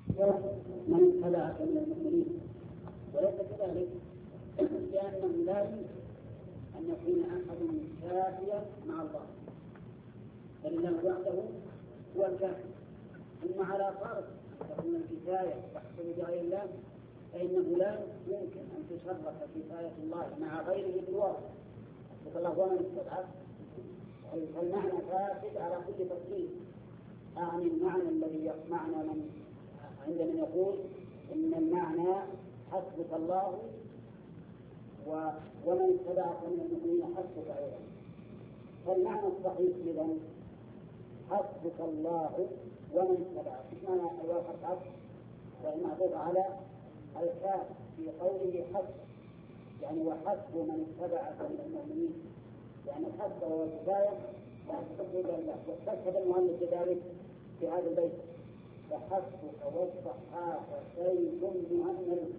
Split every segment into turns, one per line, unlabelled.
من اتبعك من المؤمنين، وليس كذلك، لأنه لا يمكن أن يكون أحد كافيا مع الله، بل الله وحده هو الكافي. ثم على فرض أن تكون الكفاية تحصل بغير الله، فإنه لا يمكن أن تشرف كفاية الله مع غيره بالواقع، الله هو من استدعى. فالمعنى فاسد على كل تفصيل. أعني المعنى الذي معنى من عند من يقول إن المعنى حسبك الله ومن اتبعك من المؤمنين حسبك أيضا. فالمعنى الصحيح إذن حسبك الله ومن اتبعك، مش معنى الواقع حسب، وإن معطوف على الكاف في قوله حسب، يعني وحسب من اتبعك من المؤمنين، يعني الحسب هو الكفاية واستشهد المؤلف بذلك في هذا البيت: فحسبك والصحاح زيد مهند.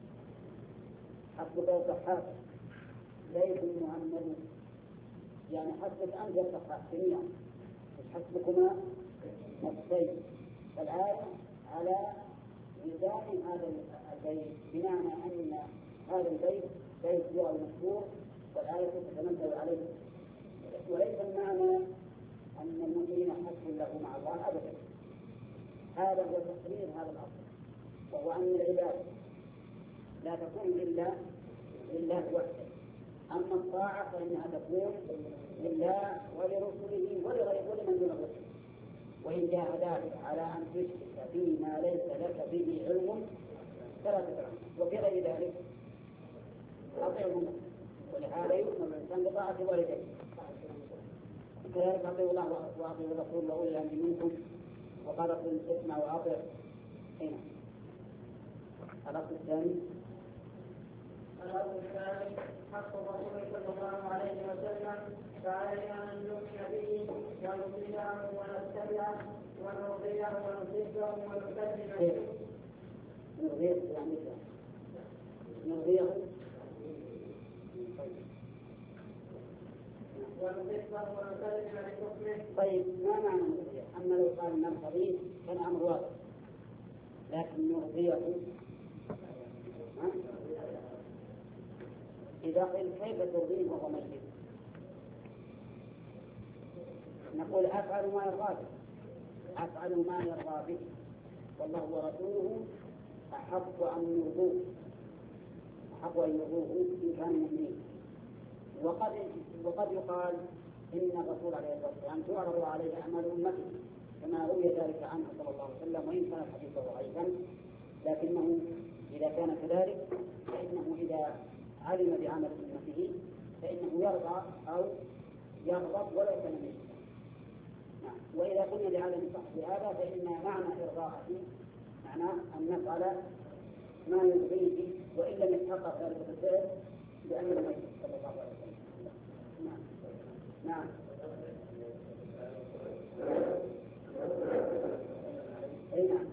حسبك والصحاح زيد مهند، يعني حسبك أنت والصحاح جميعا، مش حسبكما الزيد. فالآية على ميزان هذا البيت، بمعنى أن هذا البيت بيت هو المشهور والآية تتنزل عليه، وليس المعنى أن المؤمنين حسب له مع الله أبدا. هذا هو تقرير هذا الأصل، وهو أن العبادة لا تكون إلا لله وحده. أما الطاعة فإنها تكون لله ولرسله ولمن دون الرسل. وإن جاهداك على أن تشرك فيما ليس لك به علم فلا تطعهما، وبغير ذلك أطيعهما، ولهذا يؤمر الإنسان بطاعة والديه. كذلك أطيعوا الله وأطيعوا الرسول وأولي الأمر منكم، وقال قل اسمع وأطع. هنا الأصل الثاني
حق الرسول صلى الله عليه وسلم، فعلينا أن نؤمن به ونطيعه ونتبعه ونرضيه ونصدقه ونكذب به.
نرضيه
ونصدقه ونكذب بحكمه.
طيب، ما معنى نرضيه؟ أما لو قال نرضيه كان أمر واضح، لكن نرضيه إذا قيل كيف ترضيه وهو ميت؟ نقول أفعل ما يرضى به، أفعل ما يرضى به، والله ورسوله أحق أن يرضوه، أحق أن يرضوه إن كانوا مؤمنين. وقد يقال إن الرسول عليه الصلاة والسلام تعرض عليه أعمال أمته كما روي ذلك عنه صلى الله عليه وسلم، وإن كان الحديث ضعيفا، لكنه إذا كان كذلك فإنه إذا علم بعمل أمته فإنه يرضى أو يغضب ولا كان ميتا. وإذا قلنا بعدم صحة هذا فإن معنى إرضاءه معناه أن نفعل ما يرضيه وإن لم يتحقق ذلك بالفعل بأمر الميت صلى الله عليه وسلم. نعم. أي نعم.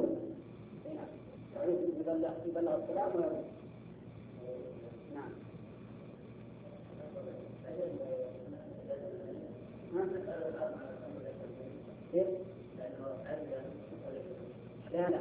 يبلغ السلام ويرضي. نعم. لا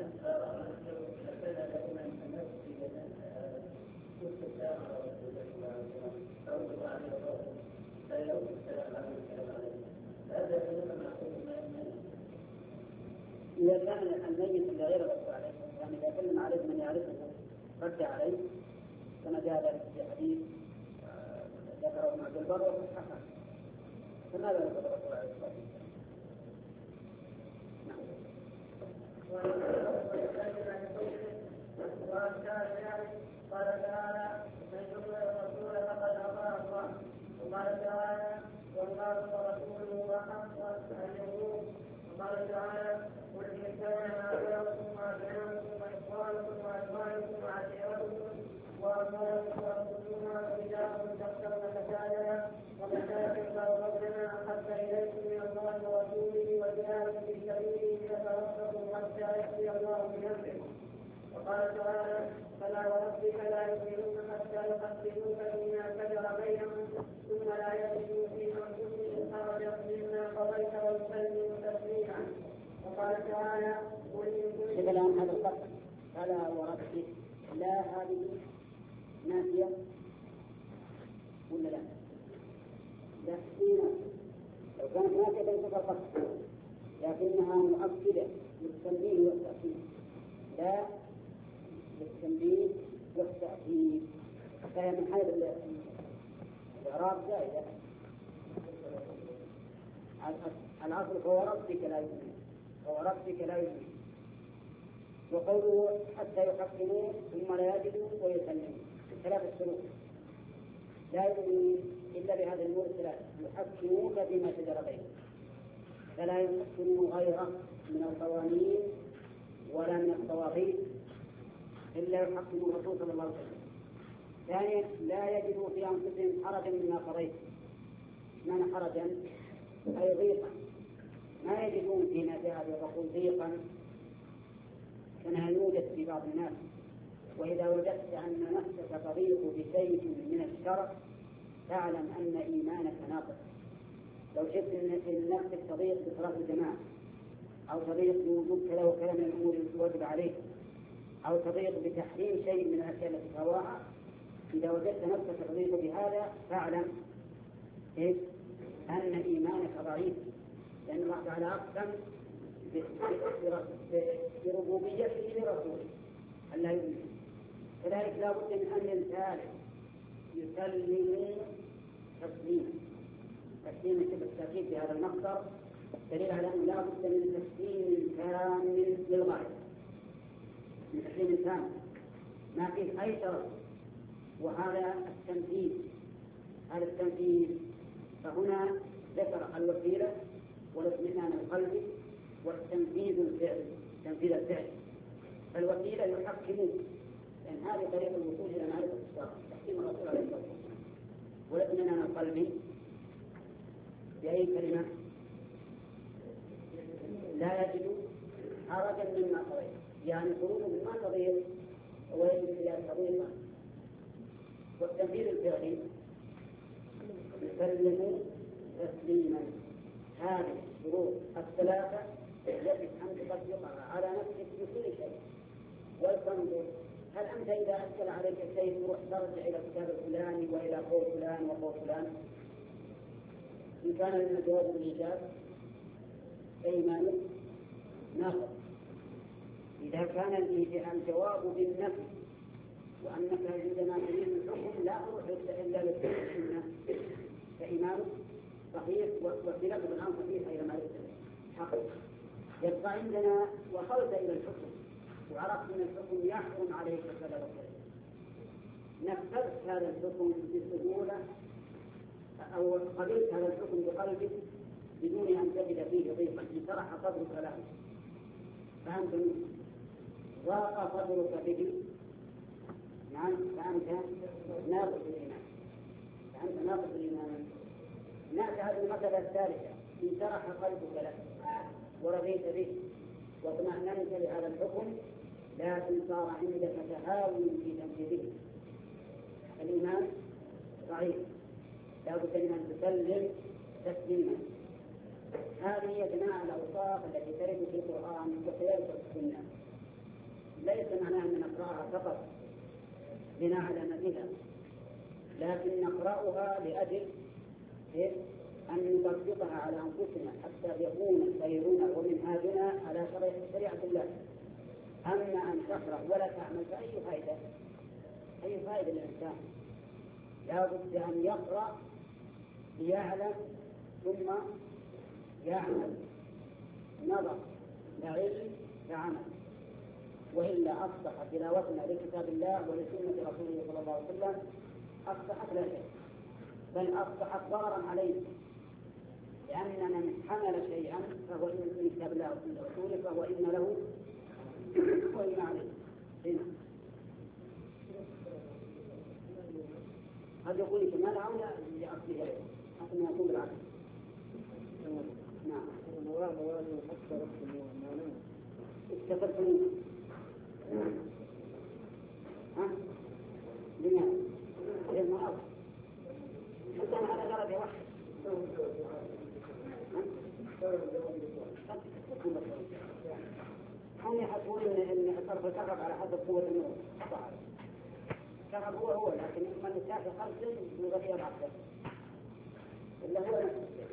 إذا كان الميت اللي غير الرسول عليه يعني إذا كلم عليه من يعرفه رد عليه كما جاء ذلك في حديث ذكره ابن عبد البر وصححه، فماذا يقول الرسول عليه الصلاة والسلام؟
قال تعالى: من يطع الرسول فقد اطاع الله. وقال تعالى: والله ورسوله احق ان يرضوه. وقال تعالى: قل ان كان اباؤكم وابناؤكم واخوانكم وازواجكم وعشيرتكم واموالكم وارضكم وتجاره تخشون فسادها ومساكن ترضونها احب اليكم من الله ورسوله وجهاد في سبيله فتربصوا حتى ياتي الله بامره. وقال تعالى: فلا وربك لا يؤمنون حتى يحدثوك فيما شجر بينهم ثم لا يجدوا في انفسهم حرجا مما قضيت ويسلموا تسليما. وقال تعالى: قل ان
كلام هذا القطع فلا وربك لا هذه نافية ولا لا؟ لا لو كانت نافية ليست القطع لكنها مؤكدة للتنبيه والتأكيد لا للتنبيه والتأكيد فهي من حيث الإعراب زائدة الأصل هو ربك لا يؤمن هو ربك لا يؤمن وقوله حتى يحكموه ثم لا يجدوا ويسلموا ثلاث الشروط لا يؤمن إلا بهذه الأمور الثلاث يحكموك فيما شجر بينهم فلا يحكموا غيره من القوانين ولا من الطواغيت إلا يحكموا الرسول صلى الله عليه وسلم. ثانيا لا يجدوا في أنفسهم حرجا مما قضيت معنى حرجا أي ضيقا ما يجدون فيما جاء به الرسول ضيقا كما يوجد في بعض الناس وإذا وجدت أن نفسك تضيق بشيء من الشرع فاعلم أن إيمانك ناقص. لو شفت أن نفسك تضيق بصلاة الجماعة أو تضيق بوجود كذا وكذا من الأمور الواجب عليك أو تضيق بتحريم شيء من الأشياء التي تهواها إذا وجدت نفسك تضيق بهذا فاعلم أن إيمانك ضعيف لأن الله تعالى أقسم بربوبيته لرسوله ألا يؤمن. كذلك لا بد من أن الإنسان يسلم تسليما بالتأكيد في هذا المقدر دليل على أن لا بد من تسليم كامل للغاية من تسليم كامل ما فيه أي شرط وهذا التنفيذ هذا التنفيذ فهنا ذكر الوسيلة والاطمئنان القلبي والتنفيذ الفعلي تنفيذ الفعل. فالوسيلة يحكمون لأن هذه طريقة الوصول إلى معرفة الشرع تحكيم الرسول عليه الصلاة والسلام. والاطمئنان القلبي بأي كلمة لا يجد حرجا مما قضيت يعني خروج مما قضيت ويجد إلى التضييق. والتنفيذ الفعلي يسلم تسليما. هذه الشروط الثلاثة يجب أن تطبقها على نفسك في كل شيء وتنظر هل أنت إذا أشكل عليك شيء تروح ترجع إلى الكتاب الفلاني وإلى قول فلان وقول فلان. إن كان لنا جواب بالإيجاب فإيمانك ناقص. إذا كان الجواب بالنفي وأنك عندما تريد الحكم لا تروح إلا للسنة فإيمانك صحيح وسيلته الآن صحيحة إلى معرفة الحق. يبقى عندنا وصلت إلى الحكم وعرفت أن الحكم يحكم عليك كذا وكذا نفذت هذا الحكم بسهولة أو قبلت هذا الحكم بقلبك بدون أن تجد فيه ضيقا انشرح صدرك له فأنت ضاق صدرك به نعم فأنت ناقص الإيمان نأتي هذه المسألة الثالثة انشرح قلبك له ورضيت به واطمأننت لهذا الحكم لكن صار عندك تهاون في تنفيذه الإيمان ضعيف لا بد من أن تسلم تسليما. هذه يا جماعة الأوصاف التي ترد في القرآن وكذلك في السنة ليس معناها أن نقرأها فقط بناء على نتيجة لكن نقرأها لأجل أن نطبقها على أنفسنا حتى يكون خيرنا ومنهاجنا على شريعة الله. أما أن تقرأ ولا تعمل فأي فائدة؟ أي فائدة للإنسان؟ لا بد أن يقرأ ليعلم ثم يعمل نظر لعلم كعمل وإلا أصبح تلاوتنا لكتاب الله ولسنة رسوله صلى الله عليه وسلم أصبحت لا شيء بل أصبحت ضررا علينا لأننا من حمل شيئا فهو من كتاب الله وسنة رسوله فهو إن له وإن عليه هنا قد يقول لك ما دعونا لأصله حتى ما يقول العكس. نعم استفدت منه لماذا؟ لأنه أصل حتى على درجة واحدة هم يحسبون إن صرف الكهرب على حسب قوة النور. صحيح. الكهرب هو لكن من الساعة 5 يغذيها العقل. إلا هو نفس الشيء.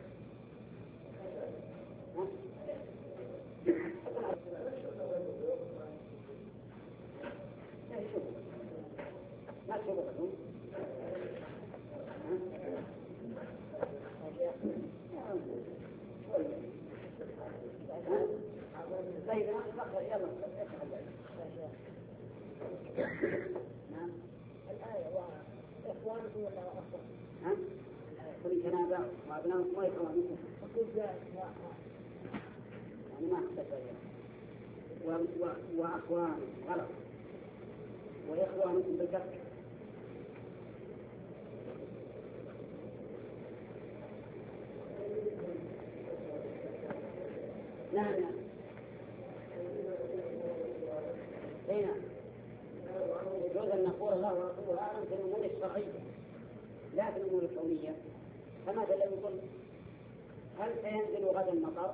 ما تشوفه طيب يلا نعم الآية وإخوانكم ولا أخوان ها؟ كل جنابة وأبنائكم وإخوانكم يعني ما أحسن وأخوان غلط وإخوانكم بالكسر نعم هنا يجوز أن نقول الله ورسوله أعلم في الأمور الشرعية لا في الأمور الكونية. فماذا الذي يقول هل سينزل غدا المطر؟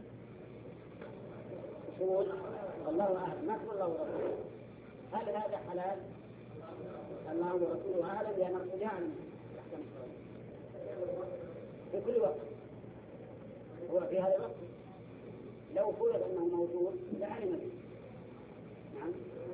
يقول الله أعلم ما تقول الله ورسوله. هل هذا حلال؟ الله ورسوله أعلم لأن الرسول يعلم الأحكام الشرعية في كل وقت. هو في هذا الوقت لو فرض أنه موجود لعلم به. نعم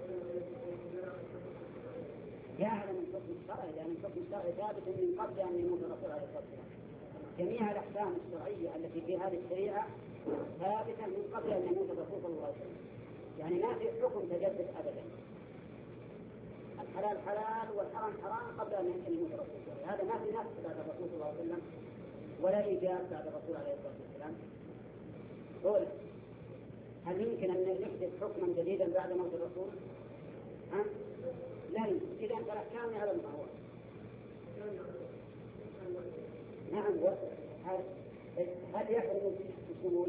يعلم الحكم الشرعي لأن الحكم الشرعي ثابت من قبل أن يموت الرسول عليه الصلاة والسلام. جميع الأحكام الشرعية التي في هذه الشريعة ثابتة من قبل أن يموت الرسول صلى الله عليه وسلم. يعني ما في حكم تجدد أبدا. الحلال حلال والحرام حرام قبل أن يموت الرسول صلى الله عليه وسلم. هذا ما في نفس بعد الرسول صلى الله عليه وسلم ولا إيجاب بعد الرسول عليه الصلاة والسلام. قول هل يمكن أن نحدث حكما جديدا بعد موت الرسول؟ ها؟ لا يمكن. إذا أنت الأحكام يعلم ما هو. نعم هل يحرم الشمول؟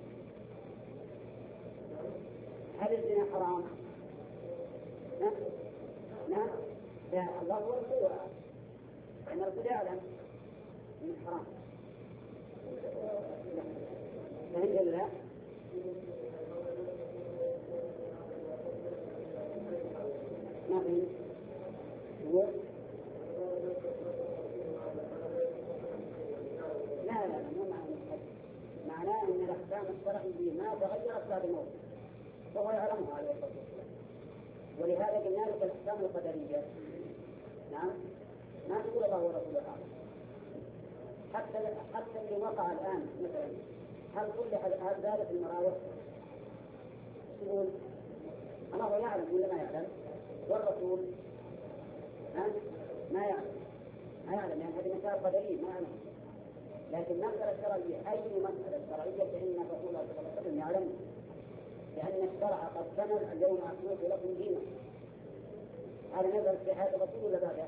هل الزنا حرام؟ نعم لا الله ورسوله أن الرسول يعلم من حرام. فهمت لا؟ ما فهمت؟ لا مو معناه أن الأحكام الشرعية ما تغيرت بعد موته فهو يعلمها عليه الصلاة والسلام. ولهذا قلنا لك الأحكام القدرية نعم ما تقول الله ورسوله أعلم. حتى اللي وقع الآن مثلا هل زادت المراوح؟ يقول الله يعلم ولا ما يعلم؟ والرسول ما يعلم لأن هذه مسائل قدرية ما يعلم. لكن مسألة الشرعية أي مسألة شرعية فإن الرسول صلى الله عليه وسلم يعلم لأن الشرع قد كمل اليوم أكملت لكم دينكم. هذا نزل في حياة الرسول ولا بعده؟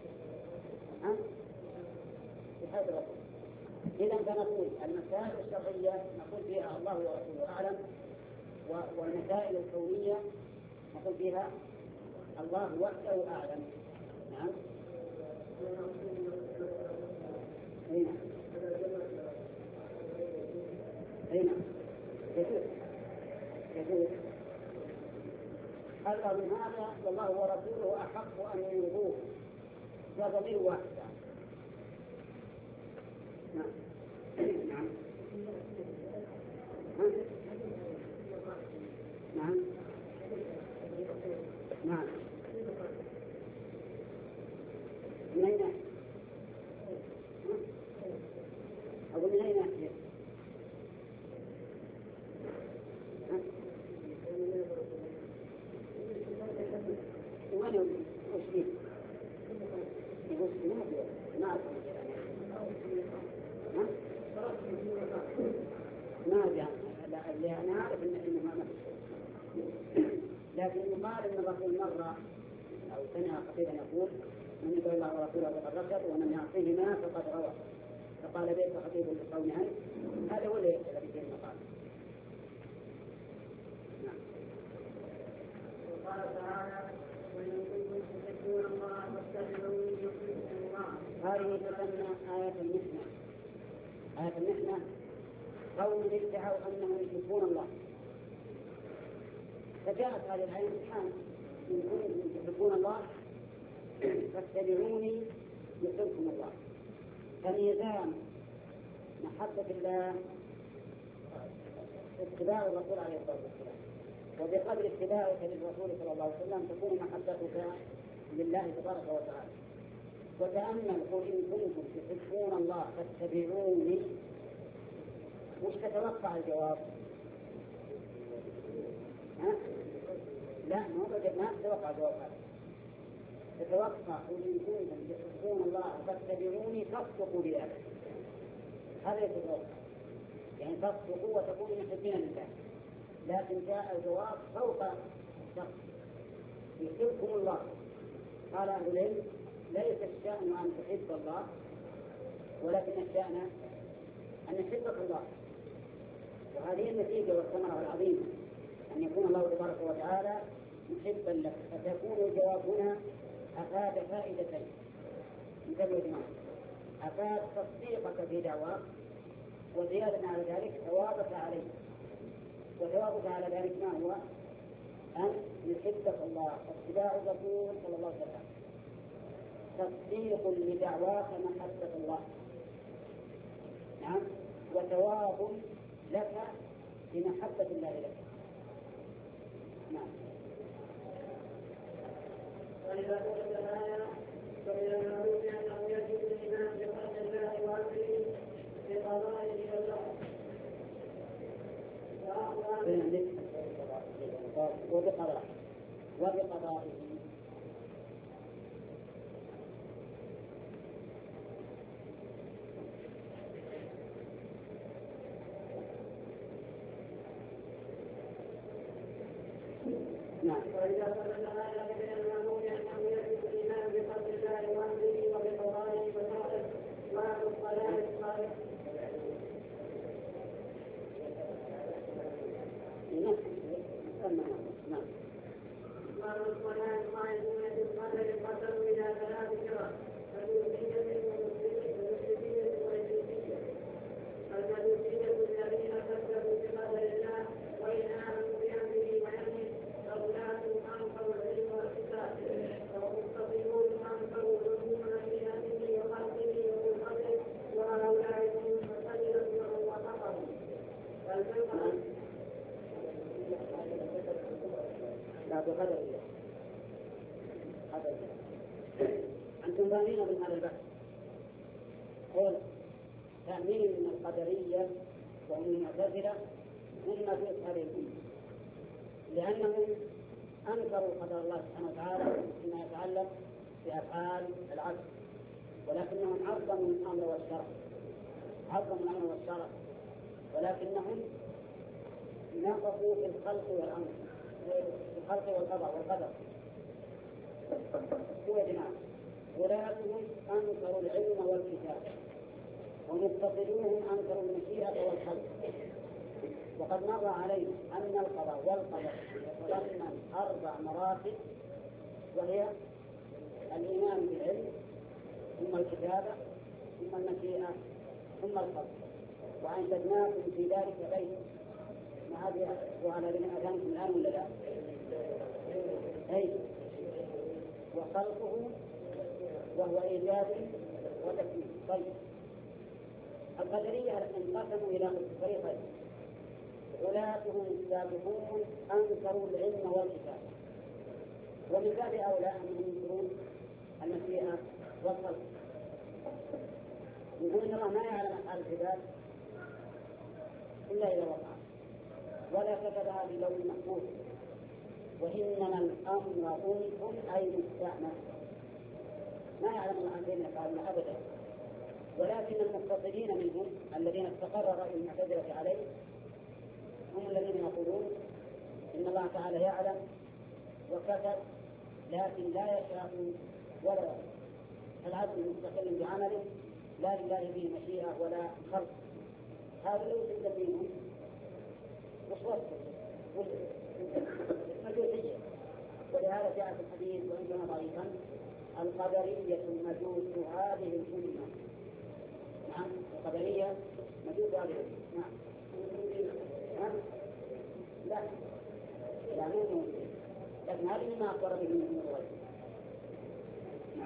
في حياة الرسول. إذا فنقول المسائل الشرعية نقول فيها الله ورسوله أعلم والمسائل الكونية نقول فيها الله وحده أعلم. نعم هنا يجوز قال من هذا والله ورسوله أحق أن يرضوه بضمير واحد. نعم نعم نعم نعم من أين أقول من أين أحيى وين وش فيه يقول ما جاء لا أنا أعرف إنه ما لكن يقال إن الرسول مرة أو سمع خطيبا يقول من يطع الله ورسوله فقد رشد ومن يعصيهما فقد غوى. فقال بيت خطيب للقوم عنه هذا هو الذي فيه المقال. نعم.
وقال تعالى وإن كنتم تحبون الله فاتبعوني يحببكم الله.
هذه تسمى آية المحنة. آية المحنة قوم ادعوا أنهم يحبون الله فجاءت هذه الآية امتحان، إن كنتم تحبون الله فاتبعوني يحببكم الله. فميزان محبة الله اتباع الرسول عليه الصلاة والسلام، وبقدر اتباعك للرسول صلى الله عليه وسلم تكون محبتك لله تبارك وتعالى. وتأمل قل إن كنتم تحبون الله فاتبعوني، وش تتوقع الجواب؟ لا ما تتوقع الجواب هذا، تتوقع قل إن كنتم تحبون الله فاتبعوني فاصدقوا بذلك. هذا يتوقع يعني تصدقوا وتكونوا محبين لله. لكن جاء الجواب فوق الشخص يحبكم الله. قال أهل العلم ليس الشأن أن تحب الله، ولكن الشأن أن يحبك الله. وهذه النتيجة والثمرة العظيمة أن يكون الله تبارك وتعالى محبا لك. فتكون الجواب هنا أفاد فائدتين. انتبهوا يا جماعة، أفاد تصديقك في دعواك، وزيادة على ذلك ثوابك عليه. وثوابك على ذلك ما هو؟ أن يحبك الله، اتباع الرسول صلى الله عليه وسلم، تصديق لدعواك محبة الله. نعم، وثواب لك بمحبة الله لك. نعم.
ولذا قلت الآية ومن المعروف أنه يجب الإيمان بخلق الله وأمره بقضائه والقدر.
وبقضائه. نعم.
وإذا ثبت هذا من المعلوم أنه يجب الإيمان بخلق الله وأمره وبقضائه والقدر وأهل الصلاة الصالح.
نعم.
وأهل الصلاة الصالحون بالقدر قدروا إلى ثلاث فرق: المجوسية والمشركية والمجوسية. المجوسية الذين كذبوا بقدر الله وإن آمنوا بأمره ويمنه، فأولئك أنكروا العلم والكتاب، والمستقيمون أنكروا علوم مشيئته وخلقه والقدر، وهؤلاء هم المعتزلة ووافقهم.
لا بقدر الله. أنتم فاهمين من هذا البحث؟ قول تأمين من القدرية وهم المعتزلة هم مجوس هذه الأمة، لأنهم أنكروا قدر الله سبحانه وتعالى فيما يتعلق بأفعال العبد، ولكنهم عظموا الأمر والشرع، عظموا الأمر والشرع، ولكنهم نقصوا في الخلق والأمر، في الخلق والقدر. هو يا جماعة ولاتهم أنكروا العلم والكتاب، ومتصلوهم أنكروا المشيئة والخلق. وقد مر علينا أن القضاء والقدر يتضمن 4 مراتب، وهي الإيمان بالعلم، ثم الكتابة، ثم المشيئة، ثم الخلق. وأنشدناكم في ذلك بيت مع هذه وعلى أذانكم الآن ولا لا؟ أي وخلقه وهو إيجاد وتكوين. طيب، القدرية انقسموا إلى فريقين: غلاتهم السابقون أنكروا العلم والكتاب، ومن باب أولى أنهم ينكرون المشيئة والخلق. يقول إن الله ما يعلم أفعال العباد إلا إذا وقع، ولا كتبها بلوح محفوظ، وإنما الأمر أنف أي مستأنف. ما يعلم الله عن بين أفعالنا أبدا، ولكن المقتصدين منهم الذين استقر رأي المعتزلة عليه هم الذين يقولون إن الله تعالى يعلم وكتب، لكن لا يشاء ولا يرى. العبد مستقل بعمله، لا لله به مشيئة ولا خلق. هذا لو سد فيهم وش وصفه مجوسية. ولهذا جاء في الحديث وإن كان ضعيفا: القدرية مجوس هذه الأمة. نعم، القدرية مجوس هذه الأمة. نعم. لا، يعني لكن هذه ما أخبر به من غيره. نعم.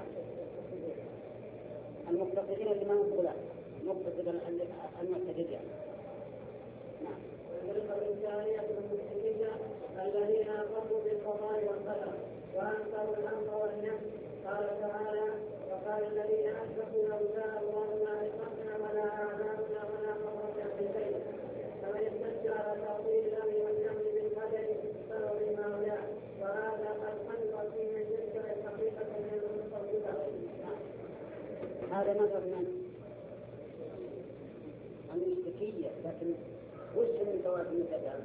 المقتصدين اللي ما هم غلاة، المقتصد المعتدل يعني. نعم.
والفرقة الثانية المشركين الذين أقروا بالقضاء والقدر وأنكروا الأمر والنهي. قال تعالى: وقال الذين أشركوا لو شاء الله ما أشركنا ولا آباؤنا ولا قرة بشيء. فمن استدل على تأويل الأمر والنهي بالقدر فهو بما أولى، وهذا قد حل فيه من تلك الحقيقة من المتصوفة.
هذا مذهب المشركية، لكن وش من فوائد المتابعة؟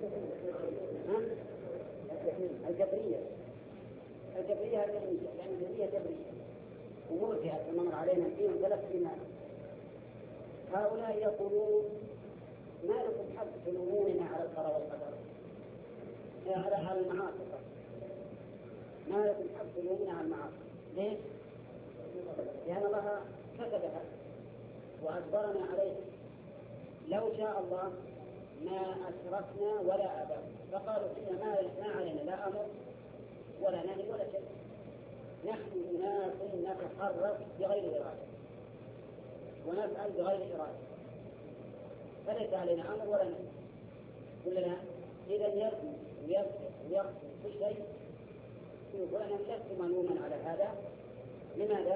الجبرية الجبرية لأن هي جبرية ومرجئة كما مر علينا فيهم 3 سنين. هؤلاء يقولون ما لكم حق تلوموننا على القضاء والقدر، على المعاصي، ما لكم حق تلوموننا على المعاصي. ليش؟ لأن الله كتبها وأجبرنا عليه. لو شاء الله ما أشركنا ولا أباؤنا، فقالوا إن ما علينا لا أمر ولا نهي ولا شيء، نحن أناس نتحرك بغير إرادة ونفعل بغير إرادة، فليس علينا أمر ولا نهي. كلنا إذا يرمي ويقتل كل شيء ونحن لست ملوما على هذا. لماذا؟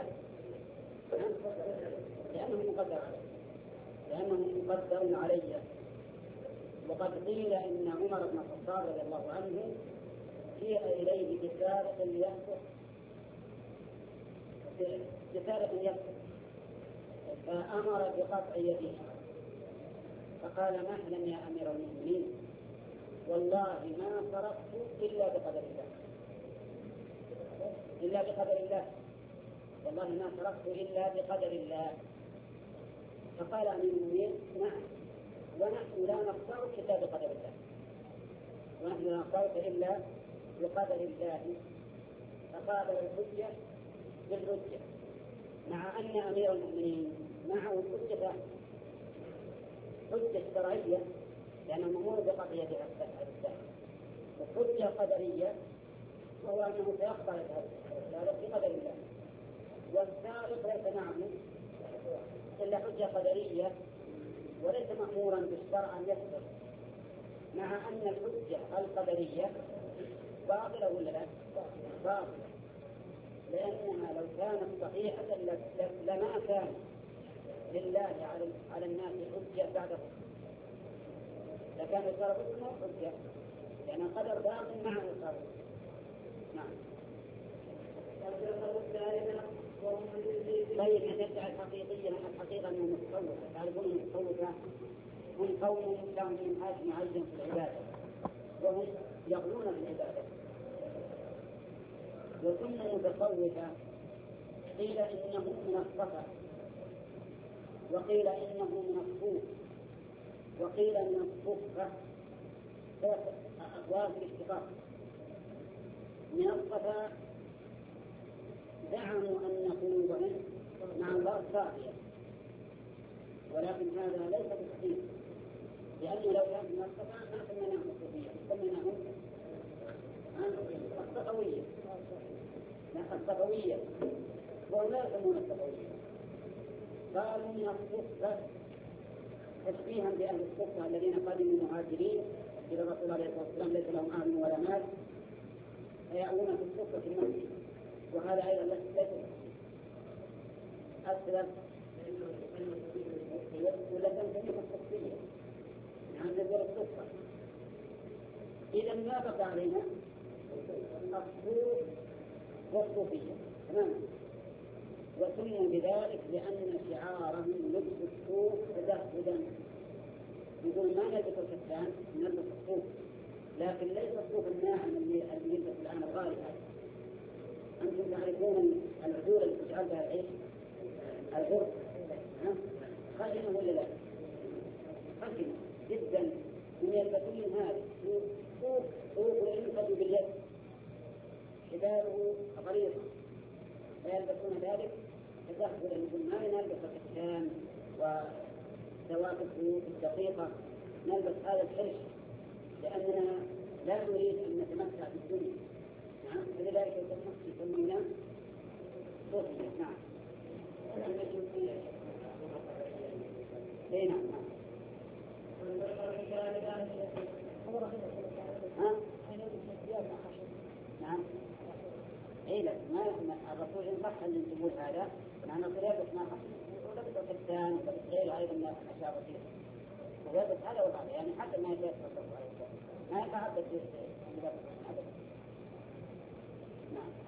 لأنه مقدر علي. وقد قيل إن عمر بن الخطاب رضي الله عنه جيء إليه جسارة يسر فأمر بقطع يده، فقال: مهلا يا أمير المؤمنين، والله ما صرفت إلا بقدر الله، والله ما صرفت إلا بقدر الله. فقال أمير المؤمنين: نعم، ونحن لا نقطعك إلا بقدر الله، ونحن لا نقطعك إلا بقدر الله. فقابل الحجة بالحجة، مع أن أمير المؤمنين معه حجة شرعية لأنه مأمور بقطع يد السارق، وحجة قدرية وهو أنه سيقطع السارق بقدر الله، والسارق ليس معه إلا حجة قدرية وليس مأمورا بالشرع أن يسرق، مع أن الحجة القدرية باطلة ولا لا؟ باطلة، لأنها لو كانت صحيحة لما كان لله على الناس حجة بعده، لكان الشرع اسمه حجة لأن القدر باطل مع الشرع. نعم. طيب أن يدعي الحقيقية من الحقيقة أنه متصوفة. تعرفون المتصوفة هم قوم لهم منهاج معين في العبادة وهم يغلون بالعبادة. وثم المتصوفة قيل إنه من الصفا، وقيل إنه من الصوف، وقيل من الصفة، 3 أقوال في الاشتقاق. من الصفا زعموا أن قلوبهم مع الله صافية، ولكن هذا ليس بصحيح، لأنه لو كان من الصفا ما سميناهم الصوفية، سميناهم الصفوية، وهم لا يسمون الصفوية. قالوا من الصفة تشبيها بأهل الصفة الذين قدموا مهاجرين إلى الرسول عليه الصلاة والسلام ليس لهم أهل ولا مال، فيأوون في الصفة في المسجد، وهذا أيضا ليس أسلم ولا تنتمي الصفية عن نزول الصفة. إذا ما بقى علينا الصوف والصوفية تماما، وسموا بذلك لأن شعارهم لبس الصوف تزهدا. يقول ما نلبس الكتان، نلبس الصوف، لكن ليس الصوف الناعم اللي يلبس الآن الغالي. أنتم تعرفون العذور اللي تجعل بها العيش، العذور خشنة ولا لا؟ خشنة جدا، هم يلبسون هذا صوف ينفذ باليد، حباله غليظة، فيلبسون ذلك تزهدا. يقول ما نلبس الكتان وذوات الخيوط الدقيقة، نلبس هذا الحرش لأننا لا نريد أن نتمتع بالدنيا، لك ما الرسول إن صح أن تقول هذا لأن الصلاة ما ولبس الثاني ولبس غيره أيضا من الأشياء فيه ولبس هذا وهذا يعني حتى ما يتيسر ما يتعبد بلبس هذا. نعم.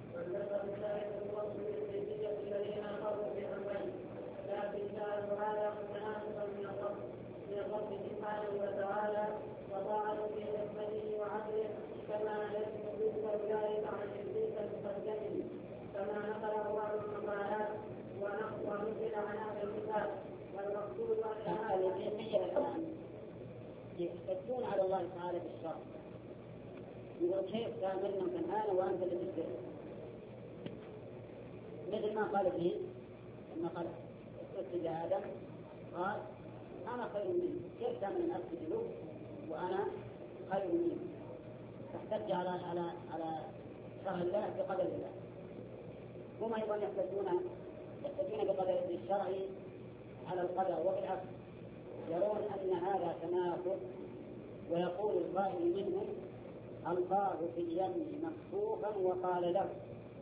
الذين أخذوا بأمرين لكن جعلوا هذا متناسبا من الرب سبحانه وتعالى وطاعوا في حكمته وعدله كما يثبت أولئك عن إبليس المقدم كما نقل بعض المقالات ونقل عن أهل الكتاب والمقصود أن هذا
يحتجون على الله تعالى بالشرع يقول كيف تعملنا من هذا وأنت اللي تشتري مثل ما قال فيه لما قال اسجد آدم قال أنا خير منه كيف تعمل أن أسجد له وأنا خير منه تحتج على شرع الله بقدر الله. هم أيضا يحتجون بقدر الشرع على القدر وبالعكس يرون أن هذا تناقض ويقول القائل منهم ألقاه في اليم مكفوفا وقال له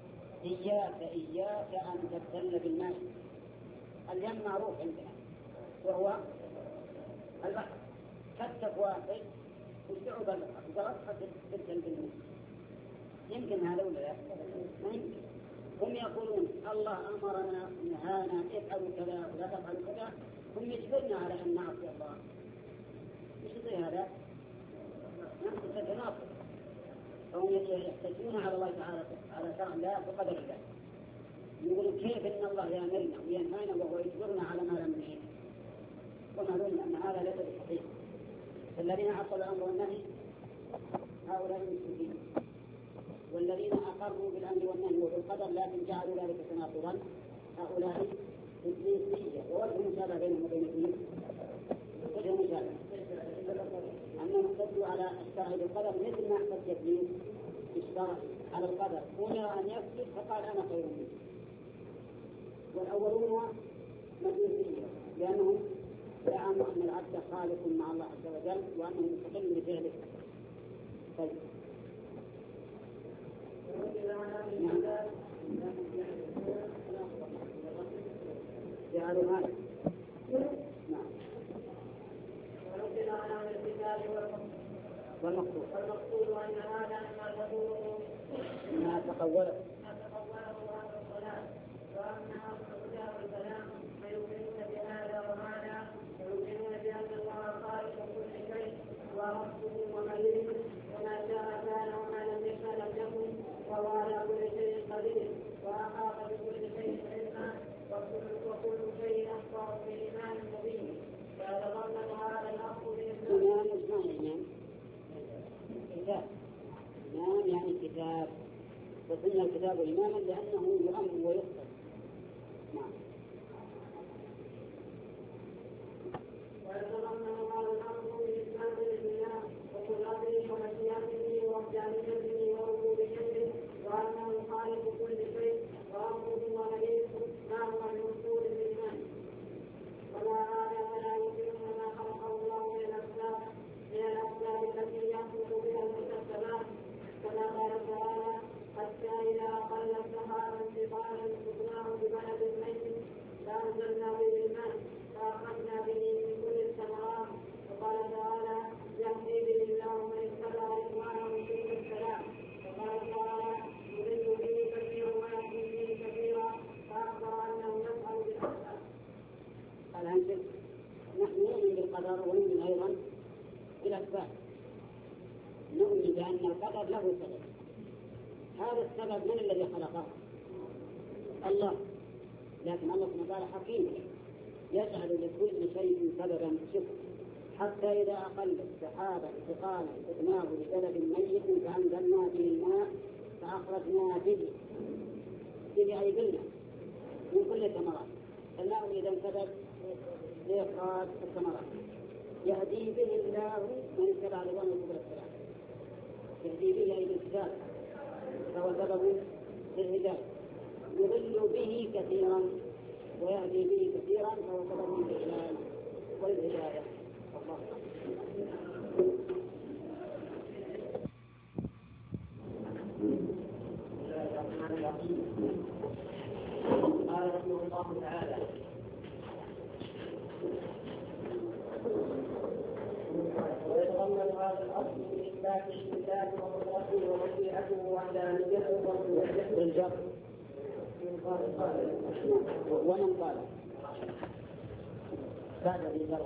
إياك أن تبتل بالماء. اليم معروف عندنا وهو البحر كتف واحد وشعب البحر وقرأت تبتل بالماء يمكن هذا ولا لا؟ هم يقولون الله أمرنا نهانا افعلوا كذا ولا تفعلوا كذا هم يجبرنا على أن نعصي الله. مش زي هذا؟ نفس التناقض. فهم يحتجون على الله تعالى على شرع الله بقدر الله. يقولون كيف إن الله يأمرنا وينهانا وهو يجبرنا على ما لم نشاء ومعلوم أن هذا ليس بصحيح. الذين عصوا الأمر والنهي هؤلاء المشركين والذين أقروا بالأمر والنهي وبالقدر لكن جعلوا ذلك تناقضا هؤلاء إبليسية. ووجه مشابه بينهم وبين إبليس وجه مشابه أنهم احتجوا على الشرع بالقدر مثل ما احتج إبليس بالشرع على القدر أمر أن يكذب فقال أنا خير منه. والأولون مجوسية لأنهم زعموا أن العبد خالق مع الله عز وجل وأنه مستقل بفعله. طيب جعلوا هذا نعم.
ونقل عن أهل الكتاب
والمقصود
أن هذا
ما تقوله
هذا الصلاة وأما أصحاب الكلام فيؤمنون بهذا وهذا ويؤمنون بأن الله خالق كل شيء وربه ومليكه وما شاء كان وما لم يشاء لم يكن وهو على كل شيء قدير وأحاط بكل شيء علما وكل شيء أخبر بإيمان مبين فيتضمن هذا الأصل
كتاب إمام يعني كتاب وسمي الكتاب إماما لأنه يؤمن ويخطر. نعم.
ويتضمن هذا الأمر بإسلام الدنيا وقدرته ومشيئته ووحدانيته وربوبيته وأنه خالق كل شيء وربه ومليكه ما هو المقصود بالإيمان. وما هذا فلا يمكن ما خلقه الله من الأسباب التي يخلق بها المكتسبات كما قال تعالى حتى إذا أقل السحاب انتقالا سقناه ببلد ميت فأنزلنا به الماء فأخرجنا به من كل الثمرات. وقال تعالى يهدي به الله من اتبع رضوانه سبل السلام. وقال تعالى يضل به كثيرا ويهدي به كثيرا فأخبر أنه يفعل بالأسباب.
الآن نحن نؤمن بالقدر ونؤمن أيضا بالأسباب. نؤمن بأن القدر له سبب. هذا السبب من الذي خلقه؟ الله. لكن الله سبحانه وتعالى حكيم يجعل لكل شيء سببا شكر حتى إذا أقل السحاب انتقالا سقناه ببلد ميت فأنزلنا به الماء فأخرجنا به أي قلنا من كل الثمرات. الماء إذا سبب لإخراج الثمرات يهدي به الله من اتبع رضوانه سبل السلام. يهدي به أي الكتاب فهو سبب للهداية. يضل به كثيرا ويهدي به كثيرا فهو سبب للإعلان والهداية. الله الرحمن الرحيم. بالجر ومن قال بعد ذي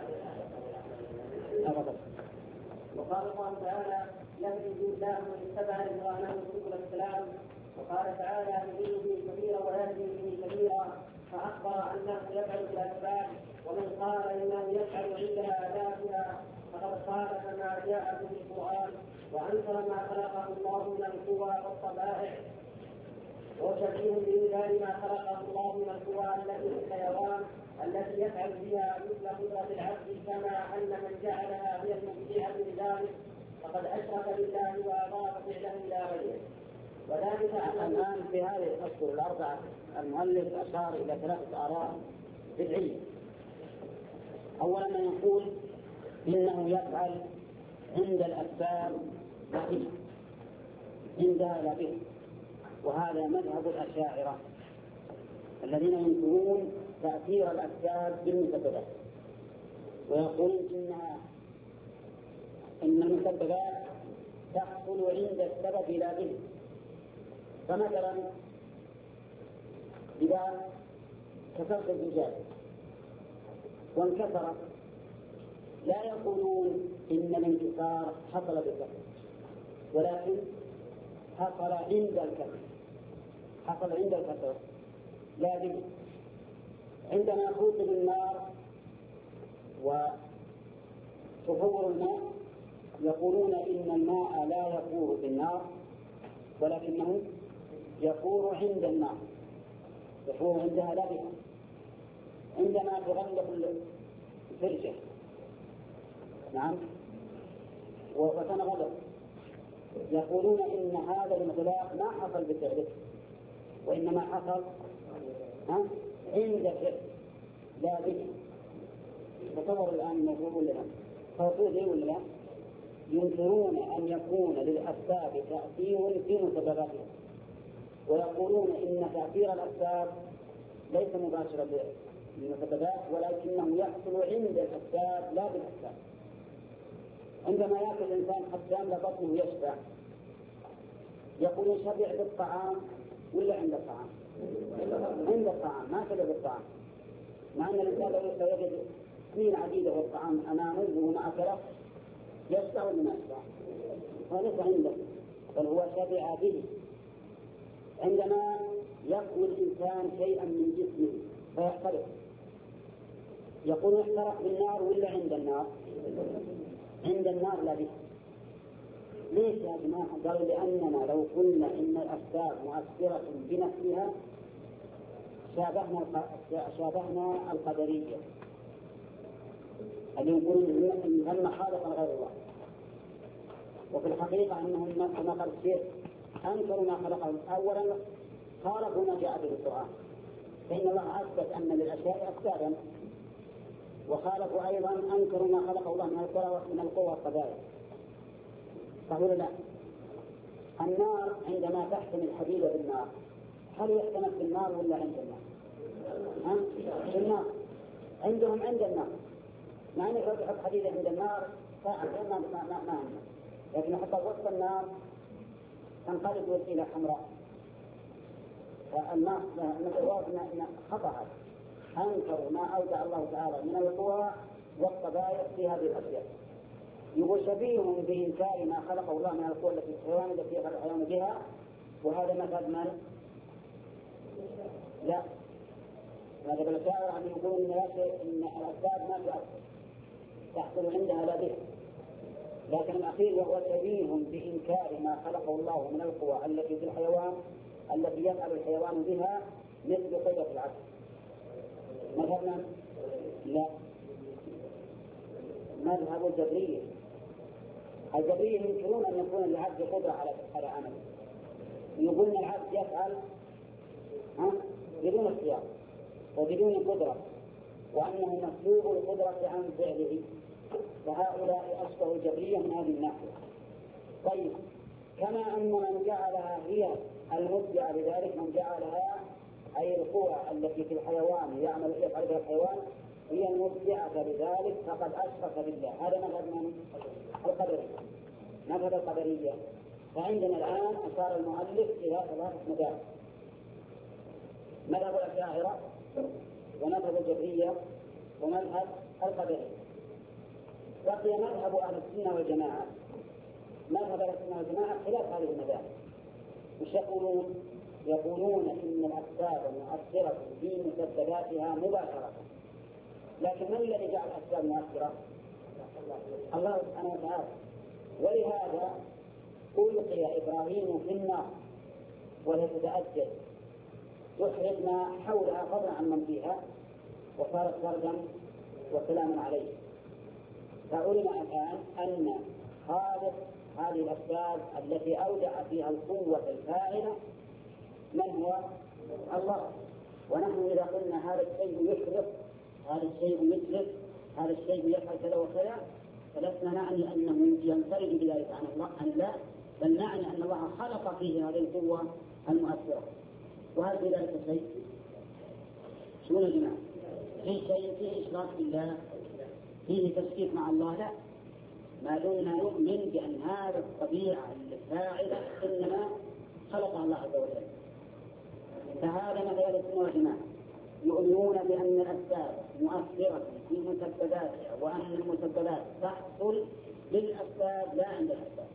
أبدا.
وقال الله تعالى يهدي الله من اتبع رضوانه سبل السلام. وقال تعالى يضل به كثيرا ويهدي به كثيرا، فأخبر أنه يفعل بالأسباب. ومن قال إنه يفعل عندها آلافها فقد خالف ما جاء في القرآن وأنكر ما خلقه الله من القوى والطبائع، وشبيه بإنكار ما خلقه الله من القوى التي في الحيوان التي يفعل بها مثل قدرة العبد، كما أن من جعلها هي المبدعة لذلك فقد أشرك بالله وأضاف فعله إلى غيره. وذلك
الآن في هذه الأشهر الأربعة المؤلف أشار إلى 3 آراء بدعية. أولا من يقول إنه يفعل عند الأسباب لا به، عندها لا به، وهذا مذهب الأشاعرة الذين ينكرون تأثير الأسباب بالمسببات، ويقولون إن المسببات تحصل عند السبب لا به. فمثلا إذا كسرت الزجاج وانكسرت لا يقولون إن الانكسار حصل بالكسر، ولكن حصل عند الكسر، حصل عند الكسر لا به. عندما توقد النار وتفور الماء يقولون إن الماء لا يفور في النار ولكنه يفور عند النار، يفور عندها لا بها. عندما تغلق الفرشة نعم وتنغلق يقولون إن هذا الانغلاق ما حصل بفعله وإنما حصل عند فعل لا به. تصور الآن يقولون لنا فوقوه ولا لا؟ ينكرون أن يكون للأسباب تأثير في مسبباتها، ويقولون إن تأثير الأسباب ليس مباشرا للمسببات ولكنه يحصل عند الأسباب لا بالأسباب. عندما يأكل الإنسان حتى يملأ بطنه يشبع يقول شبع بالطعام ولا عند الطعام؟ عند الطعام، ما شبع بالطعام، مع أن الإنسان لو يجد سنين عديدة والطعام أمامه وما أكله يشبع ولا ما يشبع؟ وليس عنده بل هو شبع به. عندما يأكل الإنسان شيئا من جسمه فيحترق يقول يحترق بالنار ولا عند النار؟ عند النار لا به. ليش يا جماعة؟ قالوا لأننا لو قلنا إن الأسباب مؤثرة بنفسها شابهنا القدرية اللي يقولون إنهم خالقا غير الله، وفي الحقيقة أنهم كما قال الشيخ أنكروا ما خلقهم. أولا خالقوا ما جاء به القرآن، فإن الله أثبت أن للأشياء أسبابا، وخالقوا أيضا أنكروا ما خلق الله من القوى والطبائع. فهو لا، النار عندما تحتم الحديد بالنار هل يحتمل في النار ولا عند النار؟ في النار. عندهم عند النار، مع أنه لو تحط حديد عند النار ما عنده، لكن حتى وسط النار تنقلب إلى حمراء. فالنار خطأ هذا، أنكروا ما أودع الله تعالى من القوى والطبائع في هذه الأشياء. يقول شبيههم بإنكار ما خلقه الله من القوى التي في الحيوان التي يفعل الحيوان بها، وهذا مذهب من؟ لا، هذا بالأشاعرة أن يقولون إن الأسباب ما تحصل عندها لا بها. لكن الأخير وهو شبيههم بإنكار ما خلقه الله من القوى التي في الحيوان التي يفعل الحيوان بها مثل قدرة العبد. مذهبنا لا، مذهب الجبرية. الجبرية ينكرون أن يكون للعبد قدرة على عمل، يقولون العبد يفعل بدون اختيار وبدون قدرة، وأنه مسلوب القدرة عن فعله. فهؤلاء أشبه الجبرية من هذه الناحية. طيب، كما أن من جعلها هي المبدعة بذلك، من جعلها أي القوى التي في الحيوان يفعل بها الحيوان هي المبدعة بذلك فقد أشرك بالله. هذا مذهب من؟ القدرية. مذهب القدرية فعندنا الآن أشار المؤلف إلى 3 مذاهب: مذهب الأشاعرة، ومذهب الجبرية، ومذهب القدرية. بقي مذهب أهل السنة والجماعة. مذهب أهل السنة والجماعة خلاف هذه المذاهب. وش يقولون؟ يقولون إن الأسباب مؤثرة في مسبباتها مباشرة. لكن من الذي جعل الأسباب مؤثرة؟ الله سبحانه وتعالى. ولهذا ألقي إبراهيم في النار وهي تتأجج يحرق ما حولها فضلا عن من فيها، وصارت بردا وسلاما عليه. فعلم الآن أن خالق هذه الأسباب التي أودع فيها القوة الفاعلة من هو؟ الله. ونحن إذا قلنا هذا الشيء يحرق، هذا الشيء يتلف، هذا الشيء يفعل كذا وكذا، فلسنا نعني أنه ينفرد بذلك عن الله، بل نعني أن الله خلق فيه هذه القوة المؤثرة. وهل في ذلك شيء؟ شو يا جماعة؟ في شيء فيه إشراك بالله، فيه تشريك مع الله؟ لا، ما دمنا نؤمن بأن هذه الطبيعة الفاعلة إنما خلقها الله عز وجل. فهذا مثل السنة والجماعة، يؤمنون بأن الأسباب مؤثرة في مسبباتها، وأن المسببات تحصل للأسباب لا عند الأسباب.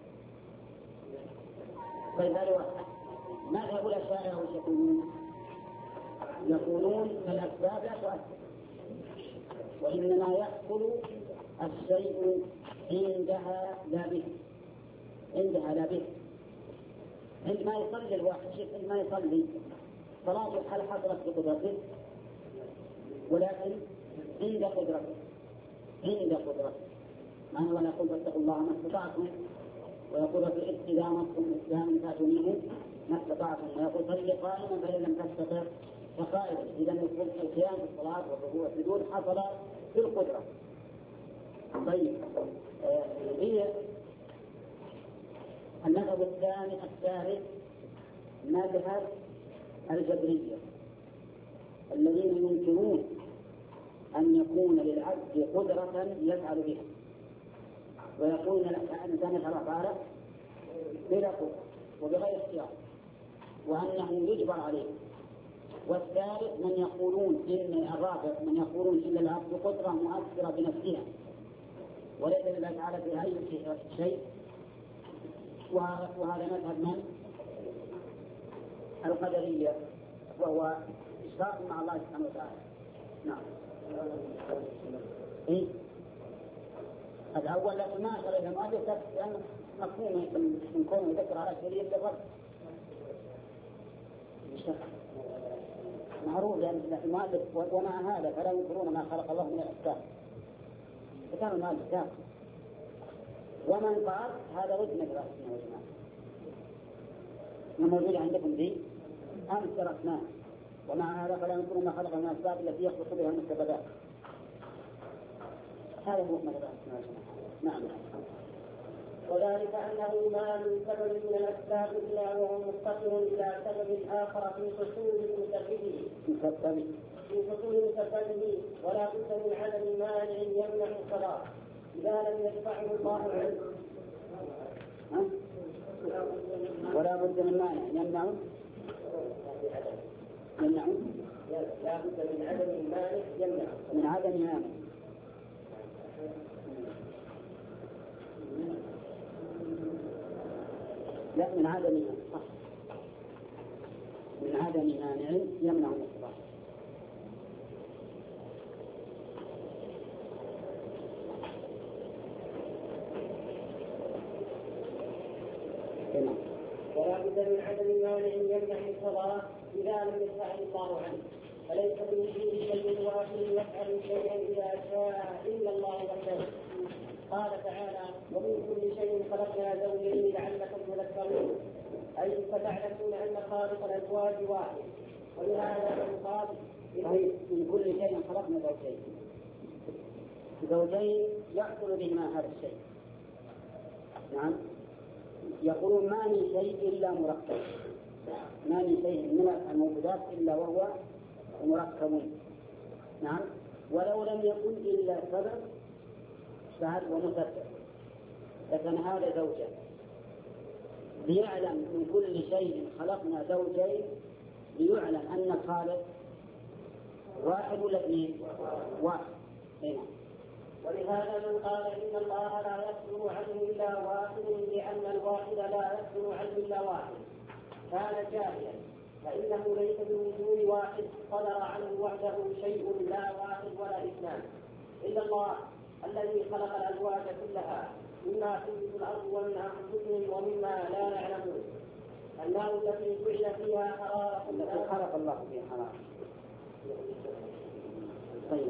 طيب هذا واحد. مذهب الأشاعرة وش يقولون؟ يقولون الأسباب لا تؤثر، وإنما يحصل الشيء عندها لا به، عندها لا به. عندما يصلي الواحد، عندما يصلي صلاته هل حصلت بقدرته؟ ولكن عند قدرته، عند قدرته. معنى ولا يقول فاتقوا الله ما استطعتم، ويقول في الاستدامة الإسلام فاتوا منه ما استطعتم، ويقول صل قائما فإن لم تستطع فقائدا. إذا القيام في الصلاة والركوع والسجود حصل بالقدرة. طيب هي المذهب الثاني الثالث مذهب الجبرية، الذين ينكرون أن يكون للعبد قدرة يفعل بها، ويقولون الإنسان يفعل أفعاله بلا قدرة وبغير اختيار، وأنه يجبر عليه. والثالث من يقولون إن الرابع من يقولون إن العبد قدرة مؤثرة بنفسها وليس لله تعالى في أي شيء. وهذا مذهب من؟ القدرية، وهو إشراك مع الله سبحانه وتعالى. نعم. إيه؟ الأول لكن ما أشار إلى المؤلف لأن مفهوم من كونه يذكر على شيء للرب معروف، لأن المؤلف ومع هذا فلا ينكرون ما خلق الله من الأسباب، فكان المؤلف كافر. ومن قال هذا ضد مثل السنة والجماعة، ما موجود عندكم ذي أمس درسناه. ومع هذا فلا ينكرون ما خلق من الأسباب التي يخلق بها المسببات. هذا هو مثل السنة والجماعة. نعم.
وذلك أنه ما من سبب من الأسباب إلا وهو مفتقر إلى سبب آخر في حصول مسببه، ولا بد من عدم مانع يمنع الصلاة إذا لم يدفعه الله عنه.
ولا بد من مانع يمنع
لا بد من عدم مانع يمنع
من عدم مانع. لا، من عدم صح، من عدم مانع يمنع الصلاة.
ولا بد من عدم مانع يمنع الصلاة إذا لم يدفعه الله عنه، فليس بوجود شيء واحد يفعل شيئا إذا شاء إلا الله وحده. قال تعالى: ومن كل شيء خلقنا زوجين لعلكم تذكرون، أي فتعلمون أن خالق الأزواج واحد. ولهذا يقال
من كل شيء خلقنا زوجين يحصل بهما هذا الشيء. نعم. يقولون ما من شيء إلا مركب، ما من شيء من الموجودات إلا وهو مركب. نعم. ولو لم يكن إلا سبب فهل ومسبب، لكن هذا زوجة ليعلم من كل شيء خلقنا زوجين ليعلم أن الخالق واحد ولا اثنين؟ واحد. هنا.
ولهذا من قال إن الله لا يصدر عنه إلا واحد لأن الواحد لا يصدر عنه إلا واحد كان جاهلا، فإنه ليس بوجود واحد صدر عنه وحده شيء لا واحد ولا اثنان إلا الله الذي خلق الأزواج كلها مما في الأرض ومن أنفسهم ومما لا يعلمون. النار التي جعل فيها حرارة
التي خلق الله فيها حرارة. طيب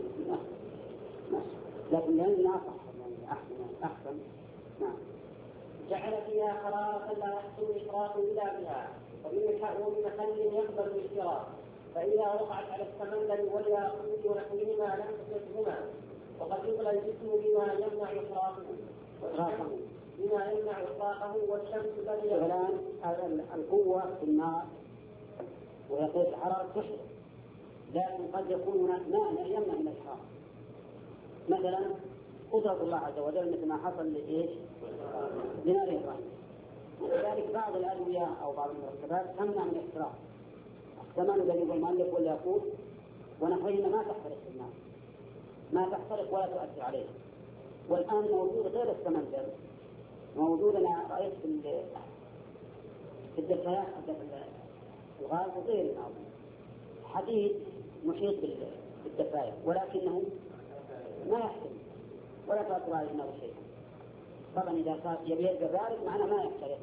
لكن لأننا أحسن. نعم.
جعل فيها حرارة لا يحصل الإشراق إلا بها وبمحل يقبل الاشتراك، فإذا وقعت على السمندل والياقوت ونحوهما لم تصبهما، وقد يطلى الجسم بما يمنع إطلاقه والشمس الذي
الآن القوة في النار ويقول الحرارة تحرق، لكن قد يكون هناك مانع يمنع من الإحراق، مثلا قدرة الله عز وجل مثل ما حصل لإيش؟ لنار إبراهيم. ولذلك بعض الأدوية أو بعض المركبات تمنع من الاحتراق، الثمن الذي المؤلف ولا يقول ونحوهما ما تحترق في النار، ما تحترق ولا تؤثر عليه. والآن موجود غير السمندل، موجود أنا رأيت في الدفايات الغاز وغير حديد محيط بالدفاية، ولكنه ما يحترق ولا تأثر عليه النار شيء. طبعا إذا صار يبيع كذلك معناه ما يحترق،